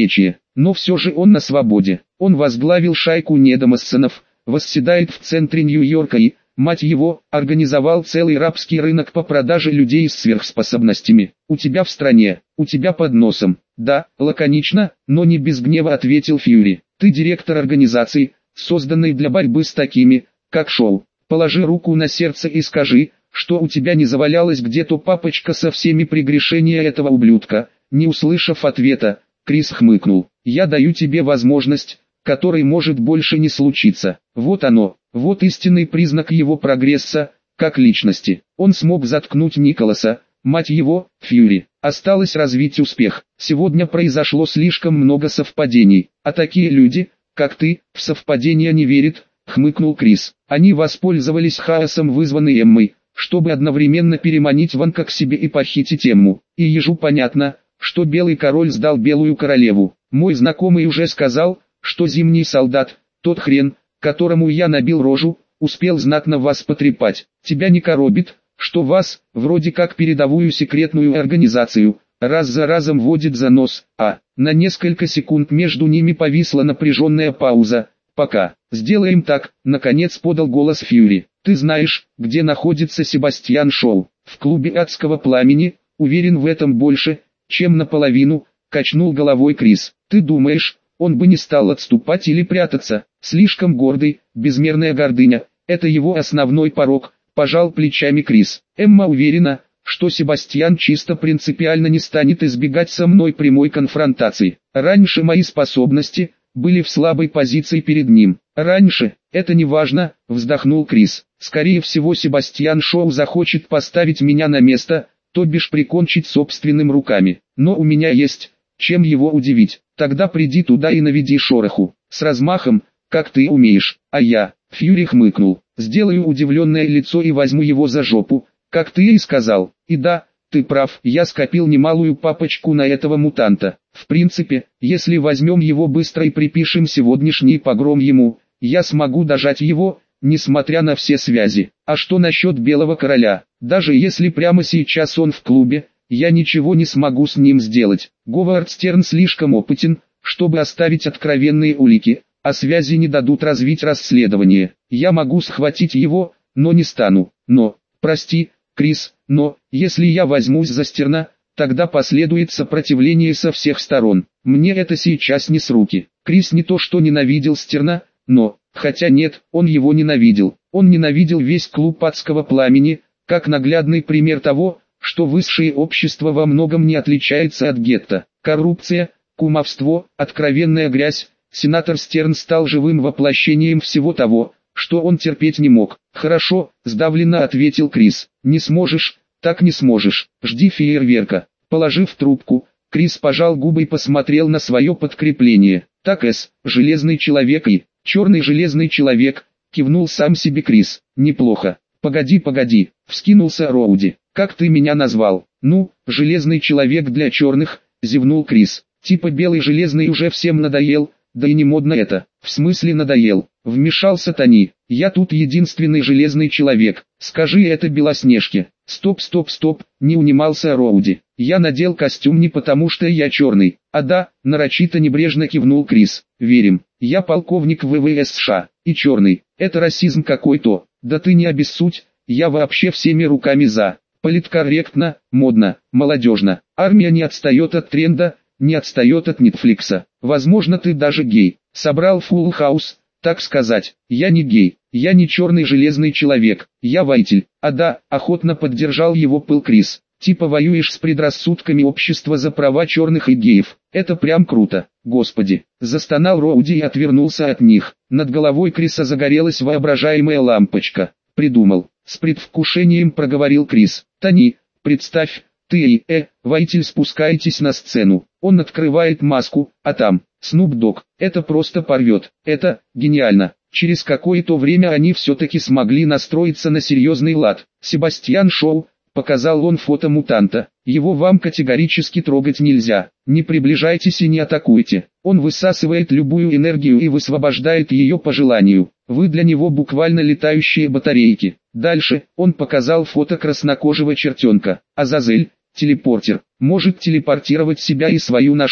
но все же он на свободе. Он возглавил шайку недомассонов, восседает в центре Нью-Йорка и, мать его, организовал целый рабский рынок по продаже людей с сверхспособностями. У тебя в стране, у тебя под носом. Да, лаконично, но не без гнева ответил Фьюри. Ты директор организации, созданной для борьбы с такими, как Шоу. Положи руку на сердце и скажи, что у тебя не завалялась где-то папочка со всеми прегрешениями этого ублюдка. Не услышав ответа, Крис хмыкнул. Я даю тебе возможность, которой может больше не случиться. Вот оно, вот истинный признак его прогресса, как личности. Он смог заткнуть Николаса, мать его, Фьюри. Осталось развить успех. Сегодня произошло слишком много совпадений, а такие люди, как ты, в совпадения не верят, хмыкнул Крис. Они воспользовались хаосом, вызванным Эммой, чтобы одновременно переманить Ванка к себе и похитить Эмму. И ежу понятно, что Белый Король сдал Белую Королеву. Мой знакомый уже сказал, что Зимний Солдат, тот хрен, которому я набил рожу, успел знатно вас потрепать. Тебя не коробит, что вас, вроде как передовую секретную организацию, раз за разом водит за нос, а, на несколько секунд между ними повисла напряженная пауза. Пока, сделаем так, наконец подал голос Фьюри. Ты знаешь, где находится Себастьян Шоу? В клубе Адского Пламени, уверен в этом больше, чем наполовину, качнул головой Крис. Ты думаешь, он бы не стал отступать или прятаться? Слишком гордый, безмерная гордыня, это его основной порок, пожал плечами Крис. Эмма уверена, что Себастьян чисто принципиально не станет избегать со мной прямой конфронтации. Раньше мои способности были в слабой позиции перед ним. Раньше, это не важно, вздохнул Крис. Скорее всего Себастьян Шоу захочет поставить меня на место, то бишь прикончить собственными руками. Но у меня есть, чем его удивить. Тогда приди туда и наведи шороху. С размахом, как ты умеешь. А я, Фьюри хмыкнул, сделаю удивленное лицо и возьму его за жопу, как ты и сказал. И да, ты прав, я скопил немалую папочку на этого мутанта. В принципе, если возьмем его быстро и припишем сегодняшний погром ему, я смогу дожать его, несмотря на все связи. А что насчет Белого Короля? Даже если прямо сейчас он в клубе, я ничего не смогу с ним сделать. Говард Стерн слишком опытен, чтобы оставить откровенные улики, а связи не дадут развить расследование. Я могу схватить его, но не стану. Но, прости, Крис, но, если я возьмусь за Стерна, тогда последует сопротивление со всех сторон. Мне это сейчас не с руки. Крис не то что ненавидел Стерна, но, хотя нет, он его ненавидел. Он ненавидел весь клуб Адского Пламени, как наглядный пример того, что высшее общество во многом не отличается от гетто. Коррупция, кумовство, откровенная грязь. Сенатор Стерн стал живым воплощением всего того, что он терпеть не мог. «Хорошо», — сдавленно ответил Крис. «Не сможешь, так не сможешь. Жди фейерверка». Положив трубку, Крис пожал губы и посмотрел на свое подкрепление. «Так, С, Железный Человек и Черный Железный Человек», — кивнул сам себе Крис. «Неплохо». «Погоди, погоди», — вскинулся Роуди. «Как ты меня назвал?» «Ну, Железный Человек для черных», — зевнул Крис. «Типа Белый Железный уже всем надоел, да и не модно это». «В смысле надоел?» — вмешался Тони. «Я тут единственный Железный Человек. Скажи это Белоснежке». «Стоп, стоп, стоп», — не унимался Роуди. «Я надел костюм не потому что я черный». «А да», — нарочито небрежно кивнул Крис. «Верим. Я полковник ВВС США. И черный. Это расизм какой-то». «Да ты не обессудь, я вообще всеми руками за. Политкорректно, модно, молодежно. Армия не отстает от тренда, не отстает от Нетфликса. Возможно, ты даже гей. Собрал фулл хаус, так сказать. Я не гей, я не черный Железный Человек, я воитель». «А да», — охотно поддержал его пыл Крис. «Типа воюешь с предрассудками общества за права черных и геев. Это прям круто». «Господи», — застонал Роуди и отвернулся от них. Над головой Криса загорелась воображаемая лампочка. «Придумал», — с предвкушением проговорил Крис. «Тони, представь, ты и, э, воитель спускаетесь на сцену. Он открывает маску, а там, Снуп Дог. Это просто порвет. Это, гениально». Через какое-то время они все-таки смогли настроиться на серьезный лад. «Себастьян Шоу», — показал он фото мутанта. «Его вам категорически трогать нельзя. Не приближайтесь и не атакуйте. Он высасывает любую энергию и высвобождает ее по желанию. Вы для него буквально летающие батарейки». Дальше он показал фото краснокожего чертенка. «Азазель, телепортер, может телепортировать себя и свою ношу.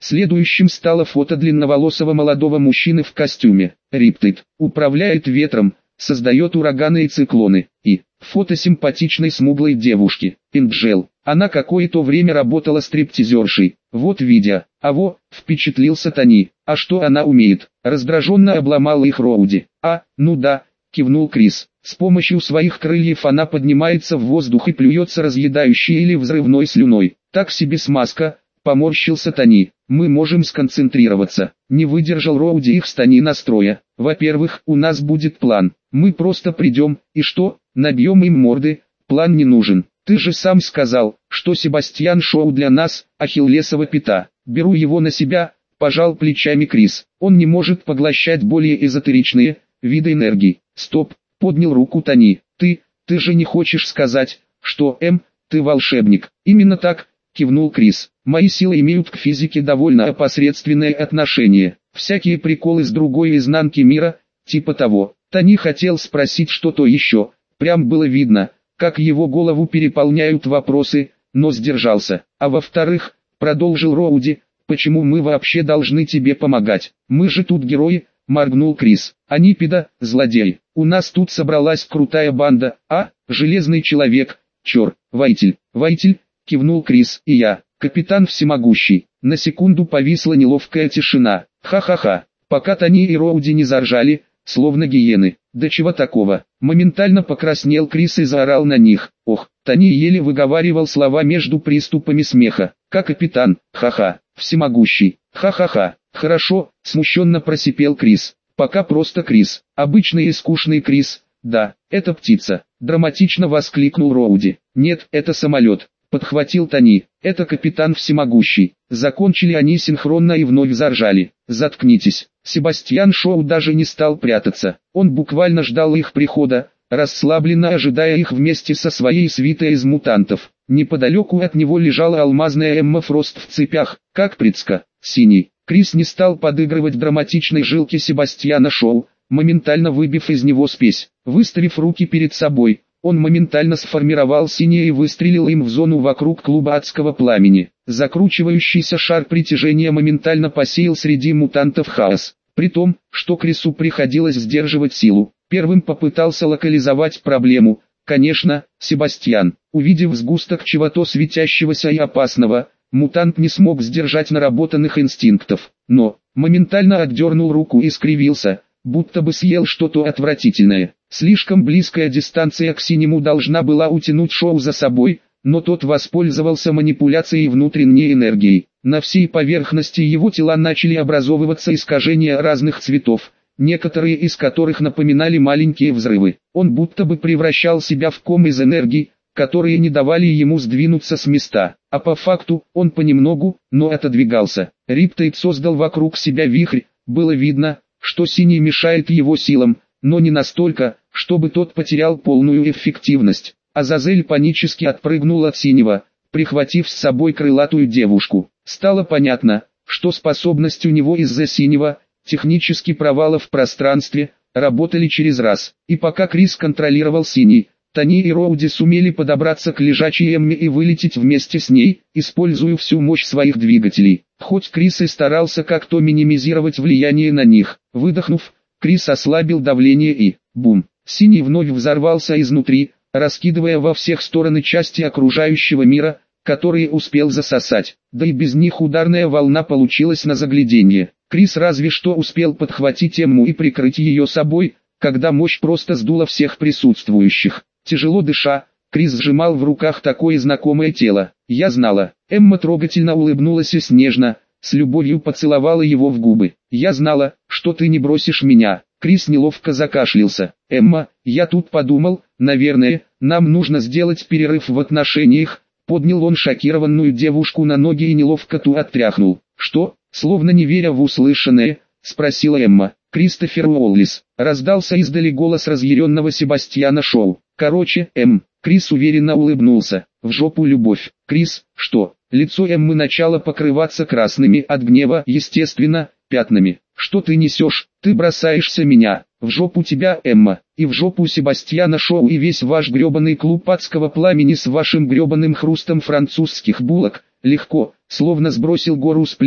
Следующим стало фото длинноволосого молодого мужчины в костюме. Риптейд управляет ветром, создает ураганы и циклоны. И фото симпатичной смуглой девушки, Энджел. Она какое-то время работала стриптизершей. Вот видео. А во, впечатлился Тони. А что она умеет? Раздраженно обломал их Роуди. А, ну да, кивнул Крис. С помощью своих крыльев она поднимается в воздух и плюется разъедающей или взрывной слюной. Так себе смазка, поморщился Тони. Мы можем сконцентрироваться. Не выдержал Роуди их с Тони настроя. Во-первых, у нас будет план. Мы просто придем, и что, набьем им морды? План не нужен. Ты же сам сказал, что Себастьян Шоу для нас, ахиллесова пята. Беру его на себя, пожал плечами Крис. Он не может поглощать более эзотеричные виды энергии. Стоп, поднял руку Тони. Ты, ты же не хочешь сказать, что, М, ты волшебник. Именно так, кивнул Крис. Мои силы имеют к физике довольно опосредственное отношение. Всякие приколы с другой изнанки мира, типа того. Тони хотел спросить что-то еще. Прям было видно, как его голову переполняют вопросы, но сдержался. А во-вторых, продолжил Роуди, почему мы вообще должны тебе помогать? Мы же тут герои, моргнул Крис. Они педа, злодей. У нас тут собралась крутая банда, а, железный человек, чёр, Вайтель. Вайтель, кивнул Крис, и я, капитан всемогущий. На секунду повисла неловкая тишина. Ха-ха-ха, пока Тони и Роуди не заржали, словно гиены. Да чего такого? Моментально покраснел Крис и заорал на них. Ох, Тони еле выговаривал слова между приступами смеха. Как капитан, ха-ха, всемогущий, ха-ха-ха. Хорошо, смущенно просипел Крис. Пока просто Крис, обычный и скучный Крис. Да, это птица, драматично воскликнул Роуди. Нет, это самолет, подхватил Тони. Это капитан всемогущий. Закончили они синхронно и вновь заржали. Заткнитесь. Себастьян Шоу даже не стал прятаться. Он буквально ждал их прихода, расслабленно ожидая их вместе со своей свитой из мутантов. Неподалеку от него лежала алмазная Эмма Фрост в цепях, как Прицка, синий. Крис не стал подыгрывать драматичной жилке Себастьяна Шоу, моментально выбив из него спесь. Выставив руки перед собой, он моментально сформировал синее и выстрелил им в зону вокруг клуба адского пламени. Закручивающийся шар притяжения моментально посеял среди мутантов хаос. При том, что Крису приходилось сдерживать силу, первым попытался локализовать проблему. Конечно, Себастьян, увидев сгусток чего-то светящегося и опасного, мутант не смог сдержать наработанных инстинктов, но моментально отдернул руку и скривился, будто бы съел что-то отвратительное. Слишком близкая дистанция к синему должна была утянуть Шоу за собой, но тот воспользовался манипуляцией внутренней энергией. На всей поверхности его тела начали образовываться искажения разных цветов, некоторые из которых напоминали маленькие взрывы. Он будто бы превращал себя в ком из энергии, которые не давали ему сдвинуться с места, а по факту он понемногу, но отодвигался. Риптейд создал вокруг себя вихрь, было видно, что синий мешает его силам, но не настолько, чтобы тот потерял полную эффективность. Азазель панически отпрыгнул от синего, прихватив с собой крылатую девушку. Стало понятно, что способность у него из-за синего, технически провала в пространстве, работали через раз. И пока Крис контролировал синий, Тони и Роуди сумели подобраться к лежачей Эмме и вылететь вместе с ней, используя всю мощь своих двигателей. Хоть Крис и старался как-то минимизировать влияние на них, выдохнув, Крис ослабил давление и, бум, синий вновь взорвался изнутри, раскидывая во всех стороны части окружающего мира, которые успел засосать. Да и без них ударная волна получилась на загляденье. Крис разве что успел подхватить Эмму и прикрыть ее собой, когда мощь просто сдула всех присутствующих. Тяжело дыша, Крис сжимал в руках такое знакомое тело. Я знала. Эмма трогательно улыбнулась и снежно, с любовью поцеловала его в губы. Я знала, что ты не бросишь меня. Крис неловко закашлялся. Эмма, я тут подумал, наверное, нам нужно сделать перерыв в отношениях. Поднял он шокированную девушку на ноги и неловко ту оттряхнул. Что? Словно не веря в услышанное, спросила Эмма. Кристофер Уоллис. Раздался издали голос разъяренного Себастьяна Шоу. Короче, Эм. Крис уверенно улыбнулся. В жопу любовь. Крис, что? Лицо Эммы начало покрываться красными от гнева, естественно, пятнами. Что ты несешь? Ты бросаешься меня. В жопу тебя, Эмма, и в жопу Себастьяна Шоу и весь ваш гребаный клуб адского пламени с вашим гребаным хрустом французских булок. Легко, словно сбросил гору с плеч,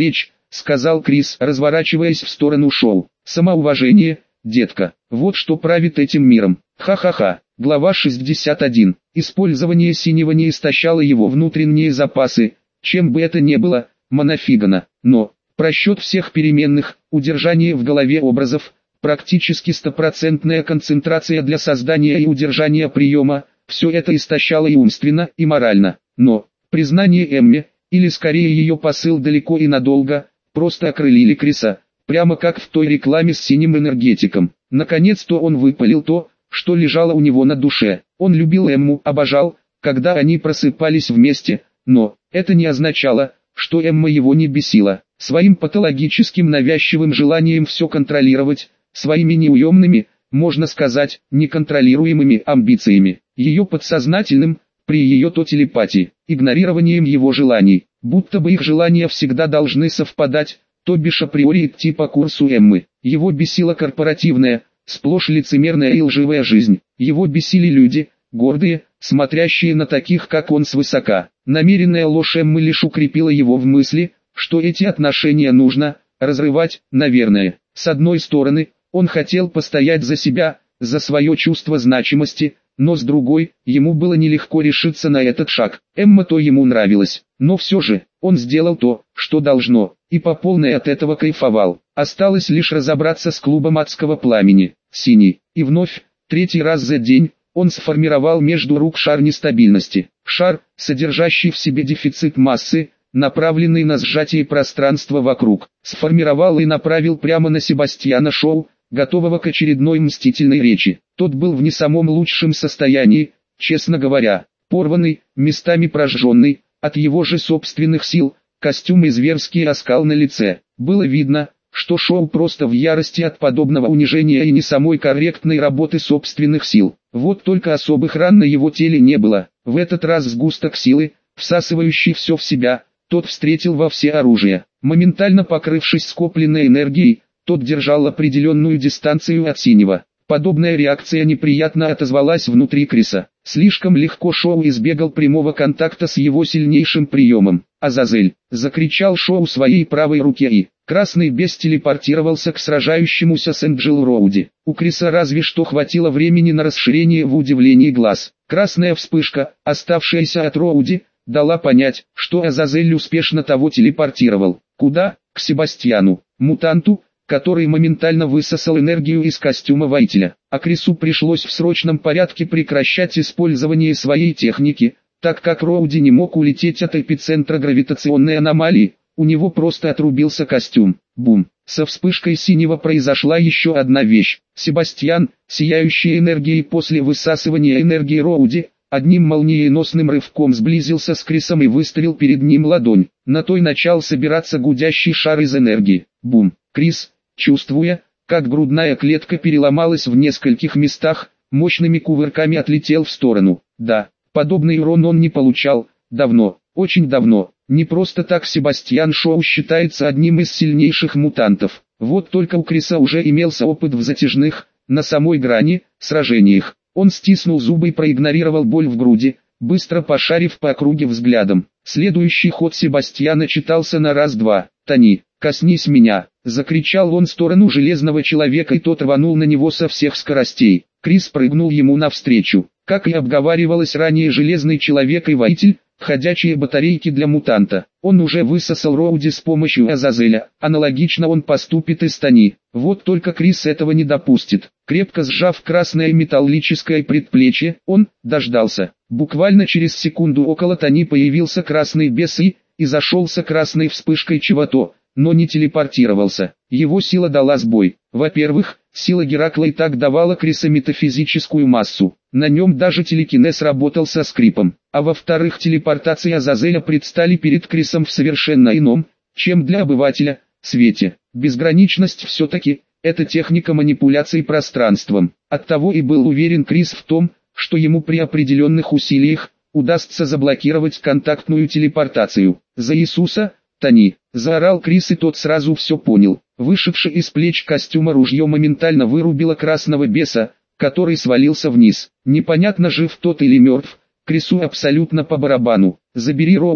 сказал Крис, разворачиваясь в сторону Шоу. Самоуважение, детка, вот что правит этим миром. Ха-ха-ха. Глава шестьдесят один. Использование синего не истощало его внутренние запасы, чем бы это ни было, монофигано. Но, просчет всех переменных, удержание в голове образов, практически стопроцентная концентрация для создания и удержания приема, все это истощало и умственно, и морально. Но, признание Эмме, или скорее ее посыл далеко и надолго, просто окрылили Криса, прямо как в той рекламе с синим энергетиком. Наконец-то он выпалил то, что лежало у него на душе. Он любил Эмму, обожал, когда они просыпались вместе, но это не означало, что Эмма его не бесила. Своим патологическим навязчивым желанием все контролировать, своими неуемными, можно сказать, неконтролируемыми амбициями, ее подсознательным, при ее то телепатии, игнорированием его желаний, будто бы их желания всегда должны совпадать, то бишь априори идти по курсу Эммы. Его бесила корпоративная, сплошь лицемерная и лживая жизнь. Его бесили люди, гордые, смотрящие на таких как он свысока. Намеренная ложь Эммы лишь укрепила его в мысли, что эти отношения нужно разрывать, наверное. С одной стороны, он хотел постоять за себя, за свое чувство значимости, но с другой, ему было нелегко решиться на этот шаг. Эмма то ему нравилась, но все же, он сделал то, что должно, и по полной от этого кайфовал. Осталось лишь разобраться с клубом адского пламени, синий, и вновь, третий раз за день, он сформировал между рук шар нестабильности. Шар, содержащий в себе дефицит массы, направленный на сжатие пространства вокруг, сформировал и направил прямо на Себастьяна Шоу, готового к очередной мстительной речи. Тот был в не самом лучшем состоянии, честно говоря, порванный, местами прожженный, от его же собственных сил, костюм и зверский оскал на лице. Было видно, что Шоу просто в ярости от подобного унижения и не самой корректной работы собственных сил. Вот только особых ран на его теле не было. В этот раз сгусток силы, всасывающий все в себя, тот встретил во все оружие. Моментально покрывшись скопленной энергией, тот держал определенную дистанцию от синего. Подобная реакция неприятно отозвалась внутри Криса. Слишком легко Шоу избегал прямого контакта с его сильнейшим приемом. «Азазель!» — закричал Шоу своей правой руке и красный бес телепортировался к сражающемуся с Энджел Роуди. У Криса разве что хватило времени на расширение в удивлении глаз. Красная вспышка, оставшаяся от Роуди, дала понять, что Азазель успешно того телепортировал. Куда? К Себастьяну, мутанту, который моментально высосал энергию из костюма воителя. А Крису пришлось в срочном порядке прекращать использование своей техники, так как Роуди не мог улететь от эпицентра гравитационной аномалии, у него просто отрубился костюм. Бум! Со вспышкой синего произошла еще одна вещь. Себастьян, сияющий энергией после высасывания энергии Роуди, одним молниеносным рывком сблизился с Крисом и выставил перед ним ладонь. На той начал собираться гудящий шар из энергии. Бум! Крис, чувствуя, как грудная клетка переломалась в нескольких местах, мощными кувырками отлетел в сторону. Да, подобный урон он не получал, давно, очень давно. Не просто так Себастьян Шоу считается одним из сильнейших мутантов. Вот только у Криса уже имелся опыт в затяжных, на самой грани, сражениях. Он стиснул зубы и проигнорировал боль в груди, быстро пошарив по округе взглядом. Следующий ход Себастьяна читался на раз-два. «Тони, коснись меня!» — закричал он в сторону Железного Человека, и тот рванул на него со всех скоростей. Крис прыгнул ему навстречу. Как и обговаривалось ранее, Железный Человек и Воитель — ходячие батарейки для мутанта. Он уже высосал Роуди с помощью Азазеля, аналогично он поступит и с Тони. Вот только Крис этого не допустит. Крепко сжав красное металлическое предплечье, он дождался. Буквально через секунду около Тони появился красный бес и, и зашелся красной вспышкой чего-то, но не телепортировался. Его сила дала сбой. Во-первых, сила Геракла и так давала Криса метафизическую массу. На нем даже телекинез работал со скрипом. А во-вторых, телепортации Азазеля предстали перед Крисом в совершенно ином, чем для обывателя, свете. Безграничность все-таки – это техника манипуляции пространством. Оттого и был уверен Крис в том, что ему при определенных усилиях удастся заблокировать контактную телепортацию. «За Иисуса, Тони!» — заорал Крис, и тот сразу все понял. Вышедшее из плеч костюма ружье моментально вырубило красного беса, который свалился вниз. Непонятно, жив тот или мертв, Крису абсолютно по барабану. «Забери Роуди!»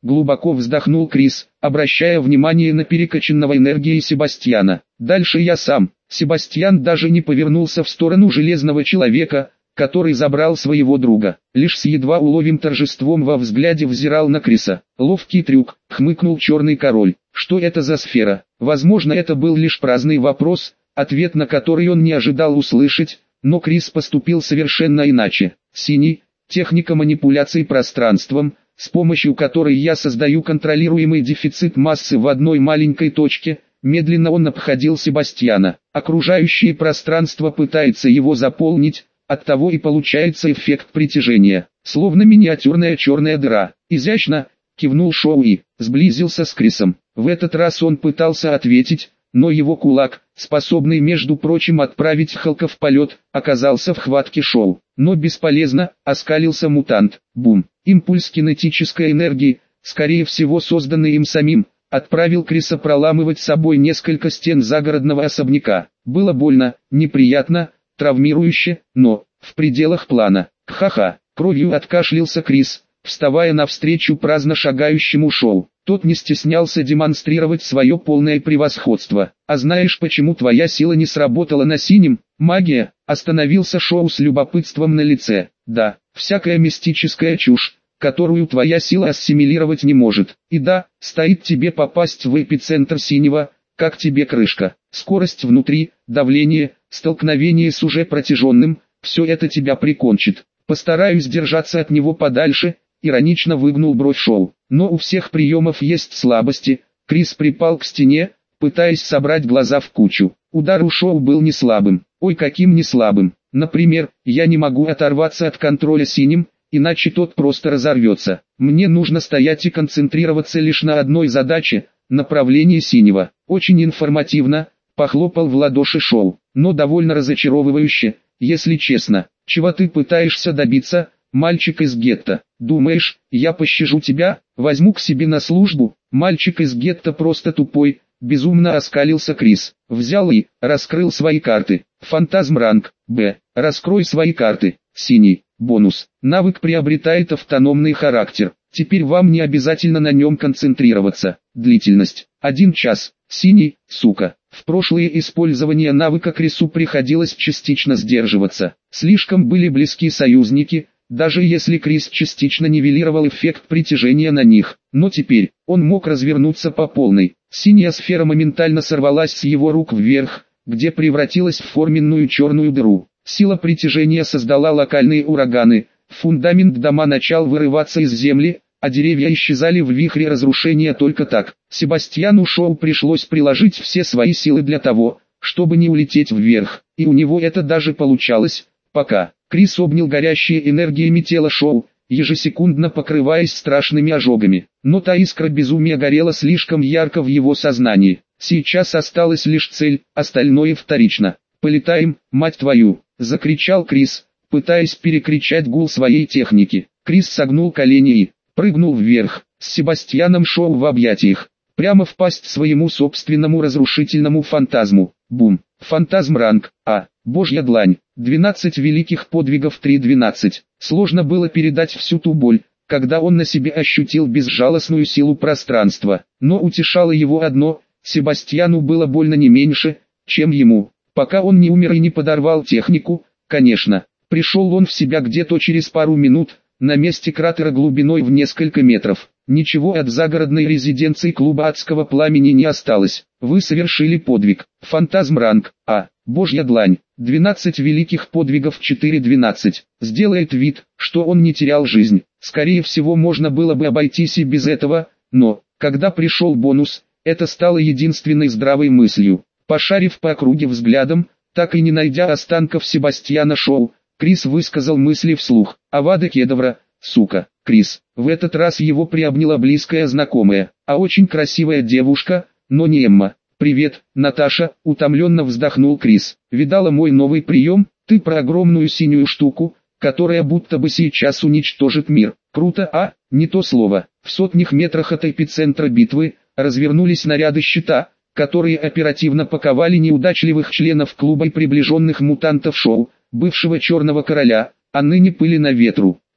глубоко вздохнул Крис, обращая внимание на перекачанного энергией Себастьяна. Дальше я сам. Себастьян даже не повернулся в сторону железного человека, который забрал своего друга. Лишь с едва уловим торжеством во взгляде взирал на Криса. Ловкий трюк, хмыкнул черный король. Что это за сфера? Возможно, это был лишь праздный вопрос, ответ на который он не ожидал услышать, но Крис поступил совершенно иначе. Синий, техника манипуляции пространством, с помощью которой я создаю контролируемый дефицит массы в одной маленькой точке. Медленно он обходил Себастьяна. Окружающее пространство пытается его заполнить, оттого и получается эффект притяжения, словно миниатюрная черная дыра. Изящно, кивнул Шоу и сблизился с Крисом. В этот раз он пытался ответить, но его кулак, способный между прочим отправить Халка в полет, оказался в хватке Шоу. Но бесполезно, оскалился мутант. Бум. Импульс кинетической энергии, скорее всего созданный им самим, отправил Криса проламывать собой несколько стен загородного особняка. Было больно, неприятно, травмирующе, но в пределах плана. Ха-ха, кровью откашлялся Крис, вставая навстречу праздно шагающему Шоу. Тот не стеснялся демонстрировать свое полное превосходство. А знаешь, почему твоя сила не сработала на синем? Магия. Остановился Шоу с любопытством на лице. Да, всякая мистическая чушь, которую твоя сила ассимилировать не может. И да, стоит тебе попасть в эпицентр синего, как тебе крышка. Скорость внутри, давление, столкновение с уже протяженным, все это тебя прикончит. Постараюсь держаться от него подальше, иронично выгнул бровь Шоу. Но у всех приемов есть слабости. Крис припал к стене, пытаясь собрать глаза в кучу. Удар у Шоу был не слабым. Ой, каким не слабым. Например, я не могу оторваться от контроля синим, иначе тот просто разорвется. Мне нужно стоять и концентрироваться лишь на одной задаче, направлении синего. Очень информативно, похлопал в ладоши Шоу, но довольно разочаровывающе, если честно. Чего ты пытаешься добиться, мальчик из гетто? Думаешь, я пощажу тебя, возьму к себе на службу? Мальчик из гетто просто тупой, безумно оскалился Крис. Взял и раскрыл свои карты. Фантазм ранг Б. Раскрой свои карты. Синий. Бонус. Навык приобретает автономный характер. Теперь вам не обязательно на нем концентрироваться. Длительность. Один час. Синий, сука. В прошлое использование навыка Крису приходилось частично сдерживаться. Слишком были близки союзники, даже если Крис частично нивелировал эффект притяжения на них. Но теперь, он мог развернуться по полной. Синяя сфера моментально сорвалась с его рук вверх, где превратилась в форменную черную дыру. Сила притяжения создала локальные ураганы, фундамент дома начал вырываться из земли, а деревья исчезали в вихре разрушения только так. Себастьяну Шоу пришлось приложить все свои силы для того, чтобы не улететь вверх, и у него это даже получалось, пока. Крис обнял горящие энергиями тело Шоу, ежесекундно покрываясь страшными ожогами. Но та искра безумия горела слишком ярко в его сознании. Сейчас осталась лишь цель, остальное вторично. «Полетаем, мать твою!» — закричал Крис, пытаясь перекричать гул своей техники. Крис согнул колени и прыгнул вверх, с Себастьяном Шоу в объятиях, прямо в пасть своему собственному разрушительному фантазму. Бум! Фантазм ранг А. Божья длань. двенадцать великих подвигов три двенадцать. Сложно было передать всю ту боль, когда он на себе ощутил безжалостную силу пространства. Но утешало его одно: Себастьяну было больно не меньше, чем ему. Пока он не умер и не подорвал технику, конечно. Пришел он в себя где-то через пару минут, на месте кратера глубиной в несколько метров. Ничего от загородной резиденции клуба адского пламени не осталось. Вы совершили подвиг. Фантазм ранг А. Божья длань. двенадцать великих подвигов четыре двенадцать. Сделает вид, что он не терял жизнь. Скорее всего, можно было бы обойтись и без этого, но, когда пришел бонус, это стало единственной здравой мыслью. Пошарив по округе взглядом, так и не найдя останков Себастьяна Шоу, Крис высказал мысли вслух. Авада Кедавра, сука. Крис. В этот раз его приобняла близкая знакомая, а очень красивая девушка, но не Эмма. «Привет, Наташа», — утомленно вздохнул Крис. «Видала мой новый прием? Ты про огромную синюю штуку, которая будто бы сейчас уничтожит мир. Круто, а? Не то слово». В сотнях метрах от эпицентра битвы развернулись наряды щита, которые оперативно паковали неудачливых членов клуба и приближенных мутантов Шоу, бывшего Черного Короля, а ныне пыли на ветру.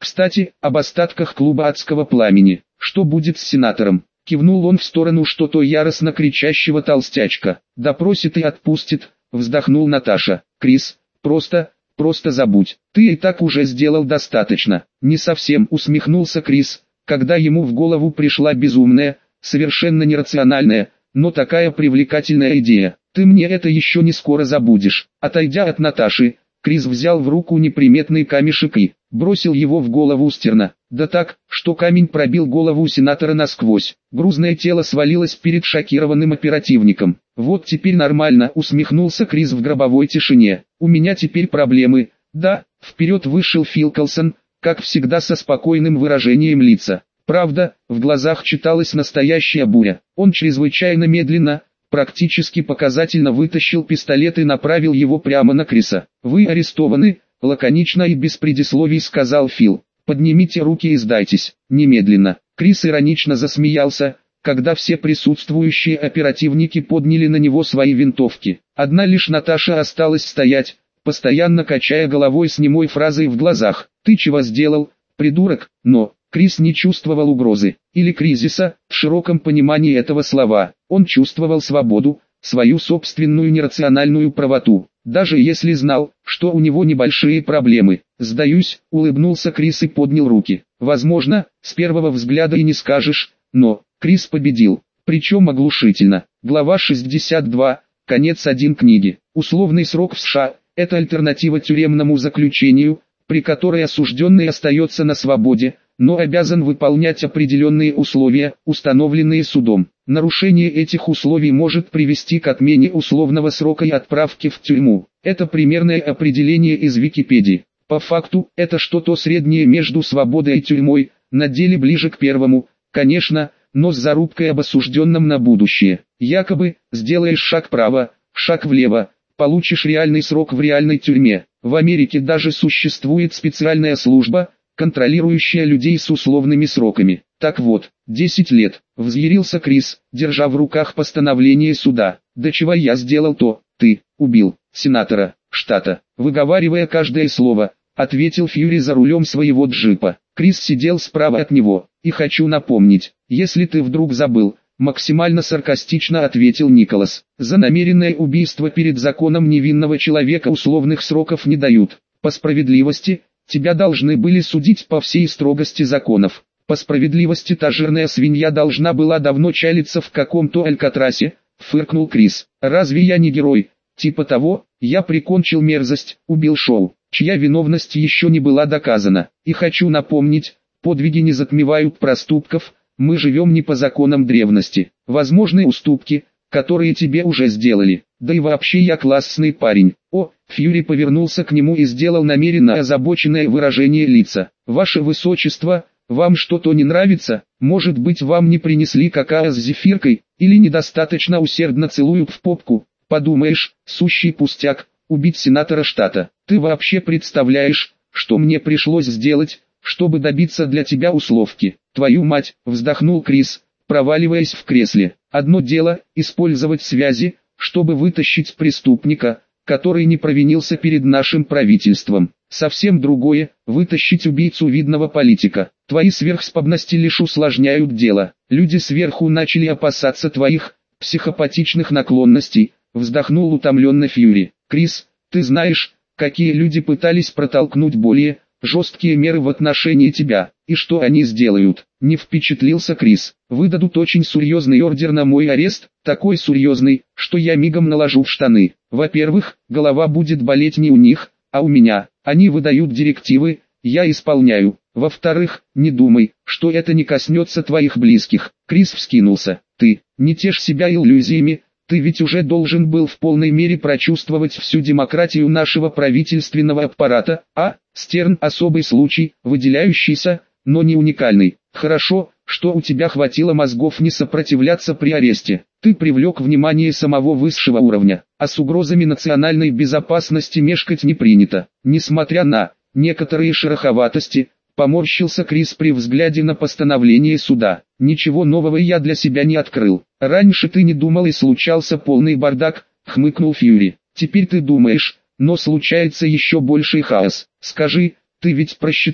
Кстати, об остатках клуба адского пламени. Что будет с сенатором? Кивнул он в сторону что-то яростно кричащего толстячка. Допросит и отпустит, вздохнул Наташа. Крис, просто, просто забудь. Ты и так уже сделал достаточно. Не совсем, усмехнулся Крис, когда ему в голову пришла безумная, совершенно нерациональная, но такая привлекательная идея. Ты мне это еще не скоро забудешь. Отойдя от Наташи, Крис взял в руку неприметный камешек и бросил его в голову Стерна. Да так, что камень пробил голову сенатора насквозь. Грузное тело свалилось перед шокированным оперативником. Вот теперь нормально, усмехнулся Крис в гробовой тишине. У меня теперь проблемы. Да, вперед вышел Фил Колсон, как всегда со спокойным выражением лица. Правда, в глазах читалась настоящая буря. Он чрезвычайно медленно, практически показательно вытащил пистолет и направил его прямо на Криса. «Вы арестованы», — лаконично и без предисловий сказал Фил. «Поднимите руки и сдайтесь, немедленно». Крис иронично засмеялся, когда все присутствующие оперативники подняли на него свои винтовки. Одна лишь Наташа осталась стоять, постоянно качая головой с немой фразой в глазах. «Ты чего сделал, придурок?» Но Крис не чувствовал угрозы или кризиса в широком понимании этого слова. Он чувствовал свободу, свою собственную нерациональную правоту, даже если знал, что у него небольшие проблемы. «Сдаюсь», — улыбнулся Крис и поднял руки. Возможно, с первого взгляда и не скажешь, но Крис победил, причем оглушительно. Глава шестьдесят два, конец один книги. Условный срок в США – это альтернатива тюремному заключению, при которой осужденный остается на свободе, но обязан выполнять определенные условия, установленные судом. Нарушение этих условий может привести к отмене условного срока и отправке в тюрьму. Это примерное определение из Википедии. По факту, это что-то среднее между свободой и тюрьмой, на деле ближе к первому, конечно, но с зарубкой об осужденном на будущее. Якобы, сделаешь шаг вправо, шаг влево, получишь реальный срок в реальной тюрьме. В Америке даже существует специальная служба, контролирующая людей с условными сроками. Так вот, десять лет, взъярился Крис, держа в руках постановление суда. «Да чего я сделал то, ты, убил, сенатора, штата», выговаривая каждое слово, ответил Фьюри за рулем своего джипа. Крис сидел справа от него. «И хочу напомнить, если ты вдруг забыл», максимально саркастично ответил Николас, «за намеренное убийство перед законом невинного человека условных сроков не дают. По справедливости, тебя должны были судить по всей строгости законов. По справедливости та жирная свинья должна была давно чалиться в каком-то Алькатрасе», фыркнул Крис. «Разве я не герой? Типа того, я прикончил мерзость, убил Шоу, чья виновность еще не была доказана. И хочу напомнить, подвиги не затмевают проступков, мы живем не по законам древности. Возможны уступки, которые тебе уже сделали. Да и вообще я классный парень». О, Фьюри повернулся к нему и сделал намеренно озабоченное выражение лица. «Ваше Высочество, вам что-то не нравится? Может быть, вам не принесли какао с зефиркой, или недостаточно усердно целуют в попку? Подумаешь, сущий пустяк, убить сенатора штата. Ты вообще представляешь, что мне пришлось сделать, чтобы добиться для тебя условки?» «Твою мать», вздохнул Крис, проваливаясь в кресле. «Одно дело – использовать связи, чтобы вытащить преступника, который не провинился перед нашим правительством. Совсем другое – вытащить убийцу видного политика. Твои сверхспособности лишь усложняют дело. Люди сверху начали опасаться твоих психопатичных наклонностей», вздохнул утомленно Фьюри. «Крис, ты знаешь, какие люди пытались протолкнуть более жесткие меры в отношении тебя, и что они сделают?» Не впечатлился Крис. «Выдадут очень серьезный ордер на мой арест, такой серьезный, что я мигом наложу в штаны. Во-первых, голова будет болеть не у них, а у меня. Они выдают директивы, я исполняю. Во-вторых, не думай, что это не коснется твоих близких». Крис вскинулся. «Ты, не тешь себя иллюзиями, ты ведь уже должен был в полной мере прочувствовать всю демократию нашего правительственного аппарата, а, Стерн, особый случай, выделяющийся, но не уникальный. Хорошо, что у тебя хватило мозгов не сопротивляться при аресте. Ты привлек внимание самого высшего уровня, а с угрозами национальной безопасности мешкать не принято. Несмотря на некоторые шероховатости, поморщился Крис при взгляде на постановление суда. «Ничего нового я для себя не открыл. Раньше ты не думал и случался полный бардак», хмыкнул Фьюри. «Теперь ты думаешь, но случается еще больший хаос. Скажи, ты ведь просчитал,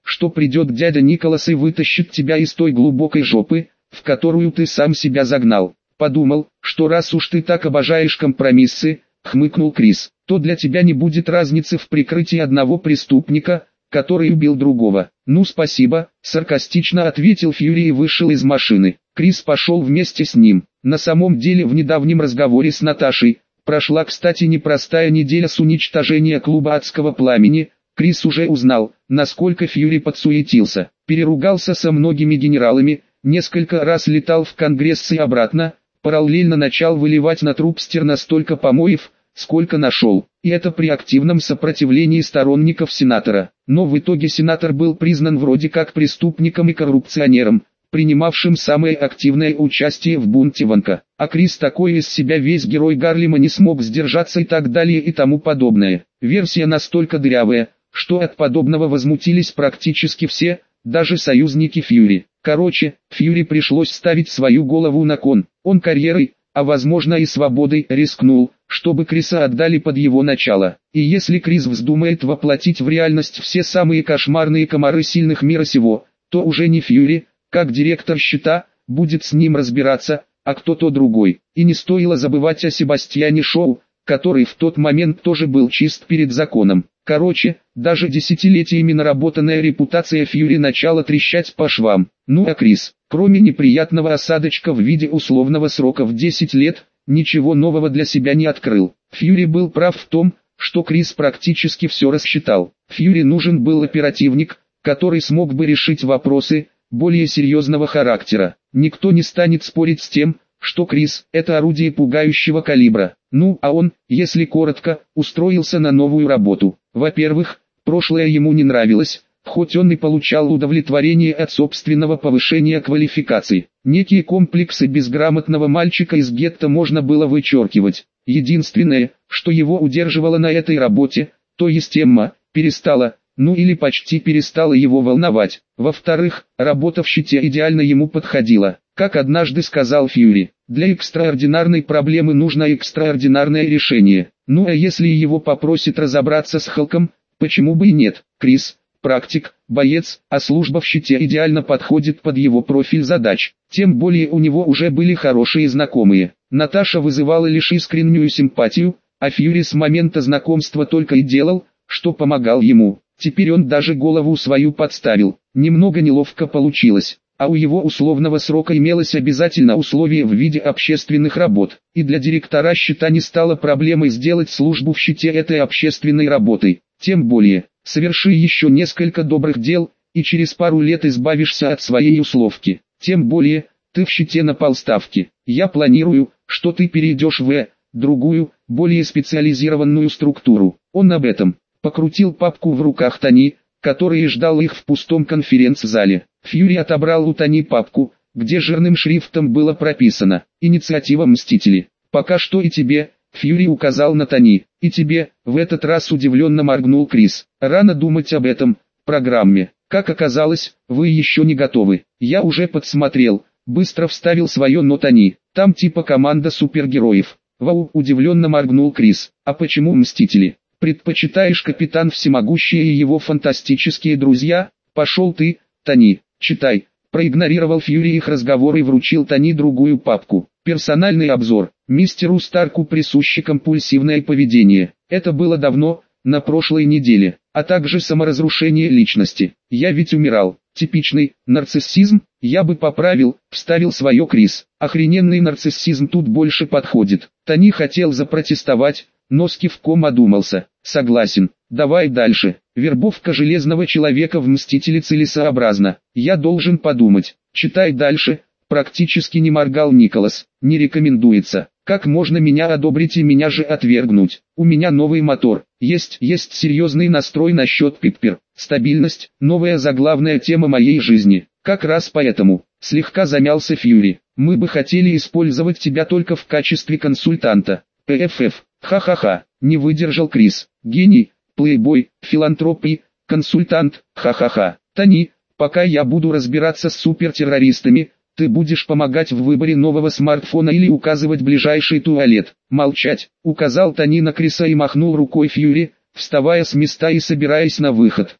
что придет дядя Николас и вытащит тебя из той глубокой жопы, в которую ты сам себя загнал. Подумал, что раз уж ты так обожаешь компромиссы, хмыкнул Крис, то для тебя не будет разницы в прикрытии одного преступника, который убил другого. Ну спасибо, саркастично ответил Фьюри и вышел из машины. Крис пошел вместе с ним. На самом деле в недавнем разговоре с Наташей прошла, кстати, непростая неделя с уничтожения клуба адского пламени. Крис уже узнал, насколько Фьюри подсуетился. Переругался со многими генералами, несколько раз летал в Конгресс и обратно, параллельно начал выливать на труп Стерна столько помоев, сколько нашел. И это при активном сопротивлении сторонников сенатора. Но в итоге сенатор был признан вроде как преступником и коррупционером, принимавшим самое активное участие в бунте Ванка. А Крис такой из себя весь герой Гарлема не смог сдержаться и так далее и тому подобное. Версия настолько дырявая, что от подобного возмутились практически все, даже союзники Фьюри. Короче, Фьюри пришлось ставить свою голову на кон. Он карьерой, а возможно и свободой, рискнул, чтобы Криса отдали под его начало. И если Крис вздумает воплотить в реальность все самые кошмарные комары сильных мира сего, то уже не Фьюри, как директор счета, будет с ним разбираться, а кто-то другой. И не стоило забывать о Себастьяне Шоу, который в тот момент тоже был чист перед законом. Короче, даже десятилетиями наработанная репутация Фьюри начала трещать по швам. Ну а Крис, кроме неприятного осадочка в виде условного срока в десять лет, ничего нового для себя не открыл. Фьюри был прав в том, что Крис практически все рассчитал. Фьюри нужен был оперативник, который смог бы решить вопросы более серьезного характера. Никто не станет спорить с тем, что Крис – это орудие пугающего калибра. Ну а он, если коротко, устроился на новую работу. Во-первых, прошлое ему не нравилось, хоть он и получал удовлетворение от собственного повышения квалификации. Некие комплексы безграмотного мальчика из гетто можно было вычеркивать. Единственное, что его удерживало на этой работе, то есть Эмма, перестала, ну или почти перестала его волновать. Во-вторых, работа в щите идеально ему подходила. Как однажды сказал Фьюри, для экстраординарной проблемы нужно экстраординарное решение. Ну а если его попросят разобраться с Халком, почему бы и нет? Крис, практик, боец, а служба в щите идеально подходит под его профиль задач. Тем более у него уже были хорошие знакомые. Наташа вызывала лишь искреннюю симпатию, а Фьюри с момента знакомства только и делал, что помогал ему. Теперь он даже голову свою подставил. Немного неловко получилось. А у его условного срока имелось обязательно условие в виде общественных работ. И для директора щита не стало проблемой сделать службу в щите этой общественной работой. Тем более, соверши еще несколько добрых дел, и через пару лет избавишься от своей условки. Тем более, ты в щите на полставки. Я планирую, что ты перейдешь в другую, более специализированную структуру. Он об этом. Покрутил папку в руках Тони, который ждал их в пустом конференц-зале. Фьюри отобрал у Тони папку, где жирным шрифтом было прописано «Инициатива Мстители». «Пока что и тебе», Фьюри указал на Тони, «и тебе», в этот раз удивленно моргнул Крис. «Рано думать об этом, программе. Как оказалось, вы еще не готовы. Я уже подсмотрел», быстро вставил свое «но» Тони. «Там типа команда супергероев». «Вау», удивленно моргнул Крис. «А почему Мстители? Предпочитаешь Капитан Всемогущий и его фантастические друзья? Пошел ты, Тони, читай». Проигнорировал Фьюри их разговор и вручил Тони другую папку. Персональный обзор. Мистеру Старку присуще компульсивное поведение. Это было давно, на прошлой неделе. А также саморазрушение личности. Я ведь умирал. Типичный нарциссизм, я бы поправил, вставил свое Крис. Охрененный нарциссизм тут больше подходит. Тони хотел запротестовать, но с кивком одумался. Согласен, давай дальше. Вербовка Железного Человека в Мстители целесообразна. Я должен подумать. Читай дальше. Практически не моргал Николас. Не рекомендуется. Как можно меня одобрить и меня же отвергнуть? У меня новый мотор. Есть, есть серьезный настрой насчет Пиппер. Стабильность, новая заглавная тема моей жизни. Как раз поэтому, слегка замялся Фьюри. Мы бы хотели использовать тебя только в качестве консультанта. ПФФ. Ха-ха-ха, не выдержал Крис. Гений, плейбой, филантроп и консультант, ха-ха-ха. Тони, пока я буду разбираться с супертеррористами, ты будешь помогать в выборе нового смартфона или указывать ближайший туалет. Молчать, указал Тони на Криса и махнул рукой Фьюри, вставая с места и собираясь на выход.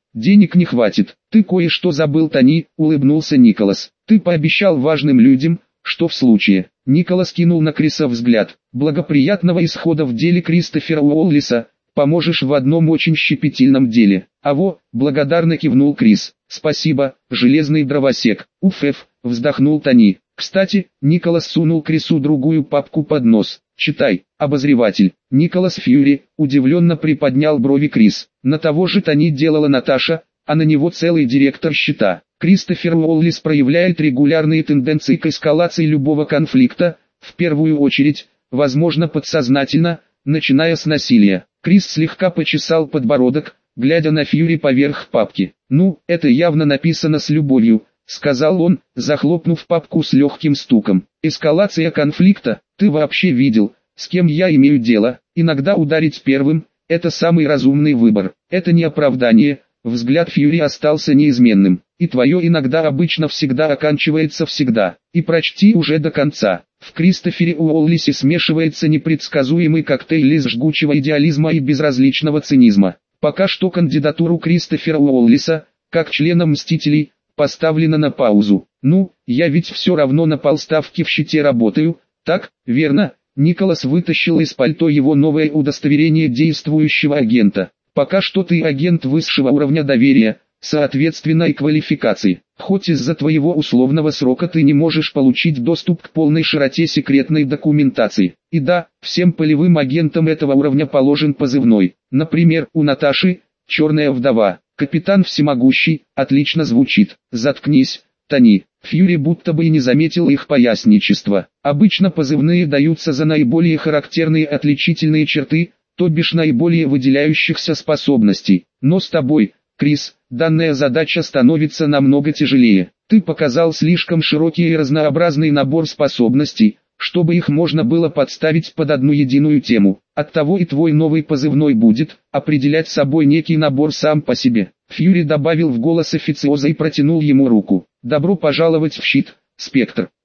денег не хватит. Ты кое-что забыл, Тони, улыбнулся Николас. Ты пообещал важным людям, что в случае. Николас кинул на Криса взгляд. Благоприятного исхода в деле Кристофера Уоллиса, поможешь в одном очень щепетильном деле. Аво, благодарно кивнул Крис. Спасибо, железный дровосек. Уф-эф, вздохнул Тони. Кстати, Николас сунул Крису другую папку под нос. Читай, обозреватель. Николас Фьюри, удивленно приподнял брови Крис. На того же Тони делала Наташа, а на него целый директор счета. Кристофер Уоллис проявляет регулярные тенденции к эскалации любого конфликта, в первую очередь, возможно подсознательно, начиная с насилия. Крис слегка почесал подбородок, глядя на Фьюри поверх папки. «Ну, это явно написано с любовью», — сказал он, захлопнув папку с легким стуком. «Эскалация конфликта, ты вообще видел, с кем я имею дело? Иногда ударить первым — это самый разумный выбор, это не оправдание». Взгляд Фьюри остался неизменным. «И твое иногда обычно всегда оканчивается всегда. И прочти уже до конца». В Кристофере Уоллисе смешивается непредсказуемый коктейль из жгучего идеализма и безразличного цинизма. Пока что кандидатуру Кристофера Уоллиса, как члена «Мстителей», поставлена на паузу. «Ну, я ведь все равно на полставки в щите работаю, так, верно?» Николас вытащил из пальто его новое удостоверение действующего агента. «Пока что ты агент высшего уровня доверия, соответственно и квалификации. Хоть из-за твоего условного срока ты не можешь получить доступ к полной широте секретной документации. И да, всем полевым агентам этого уровня положен позывной. Например, у Наташи «Черная вдова». Капитан Всемогущий, отлично звучит. Заткнись, Тони». Фьюри будто бы и не заметил их поясничества. Обычно позывные даются за наиболее характерные отличительные черты, то бишь наиболее выделяющихся способностей. Но с тобой, Крис, данная задача становится намного тяжелее. Ты показал слишком широкий и разнообразный набор способностей, чтобы их можно было подставить под одну единую тему. Оттого и твой новый позывной будет определять собой некий набор сам по себе. Фьюри добавил в голос официоза и протянул ему руку. «Добро пожаловать в щит, Спектр».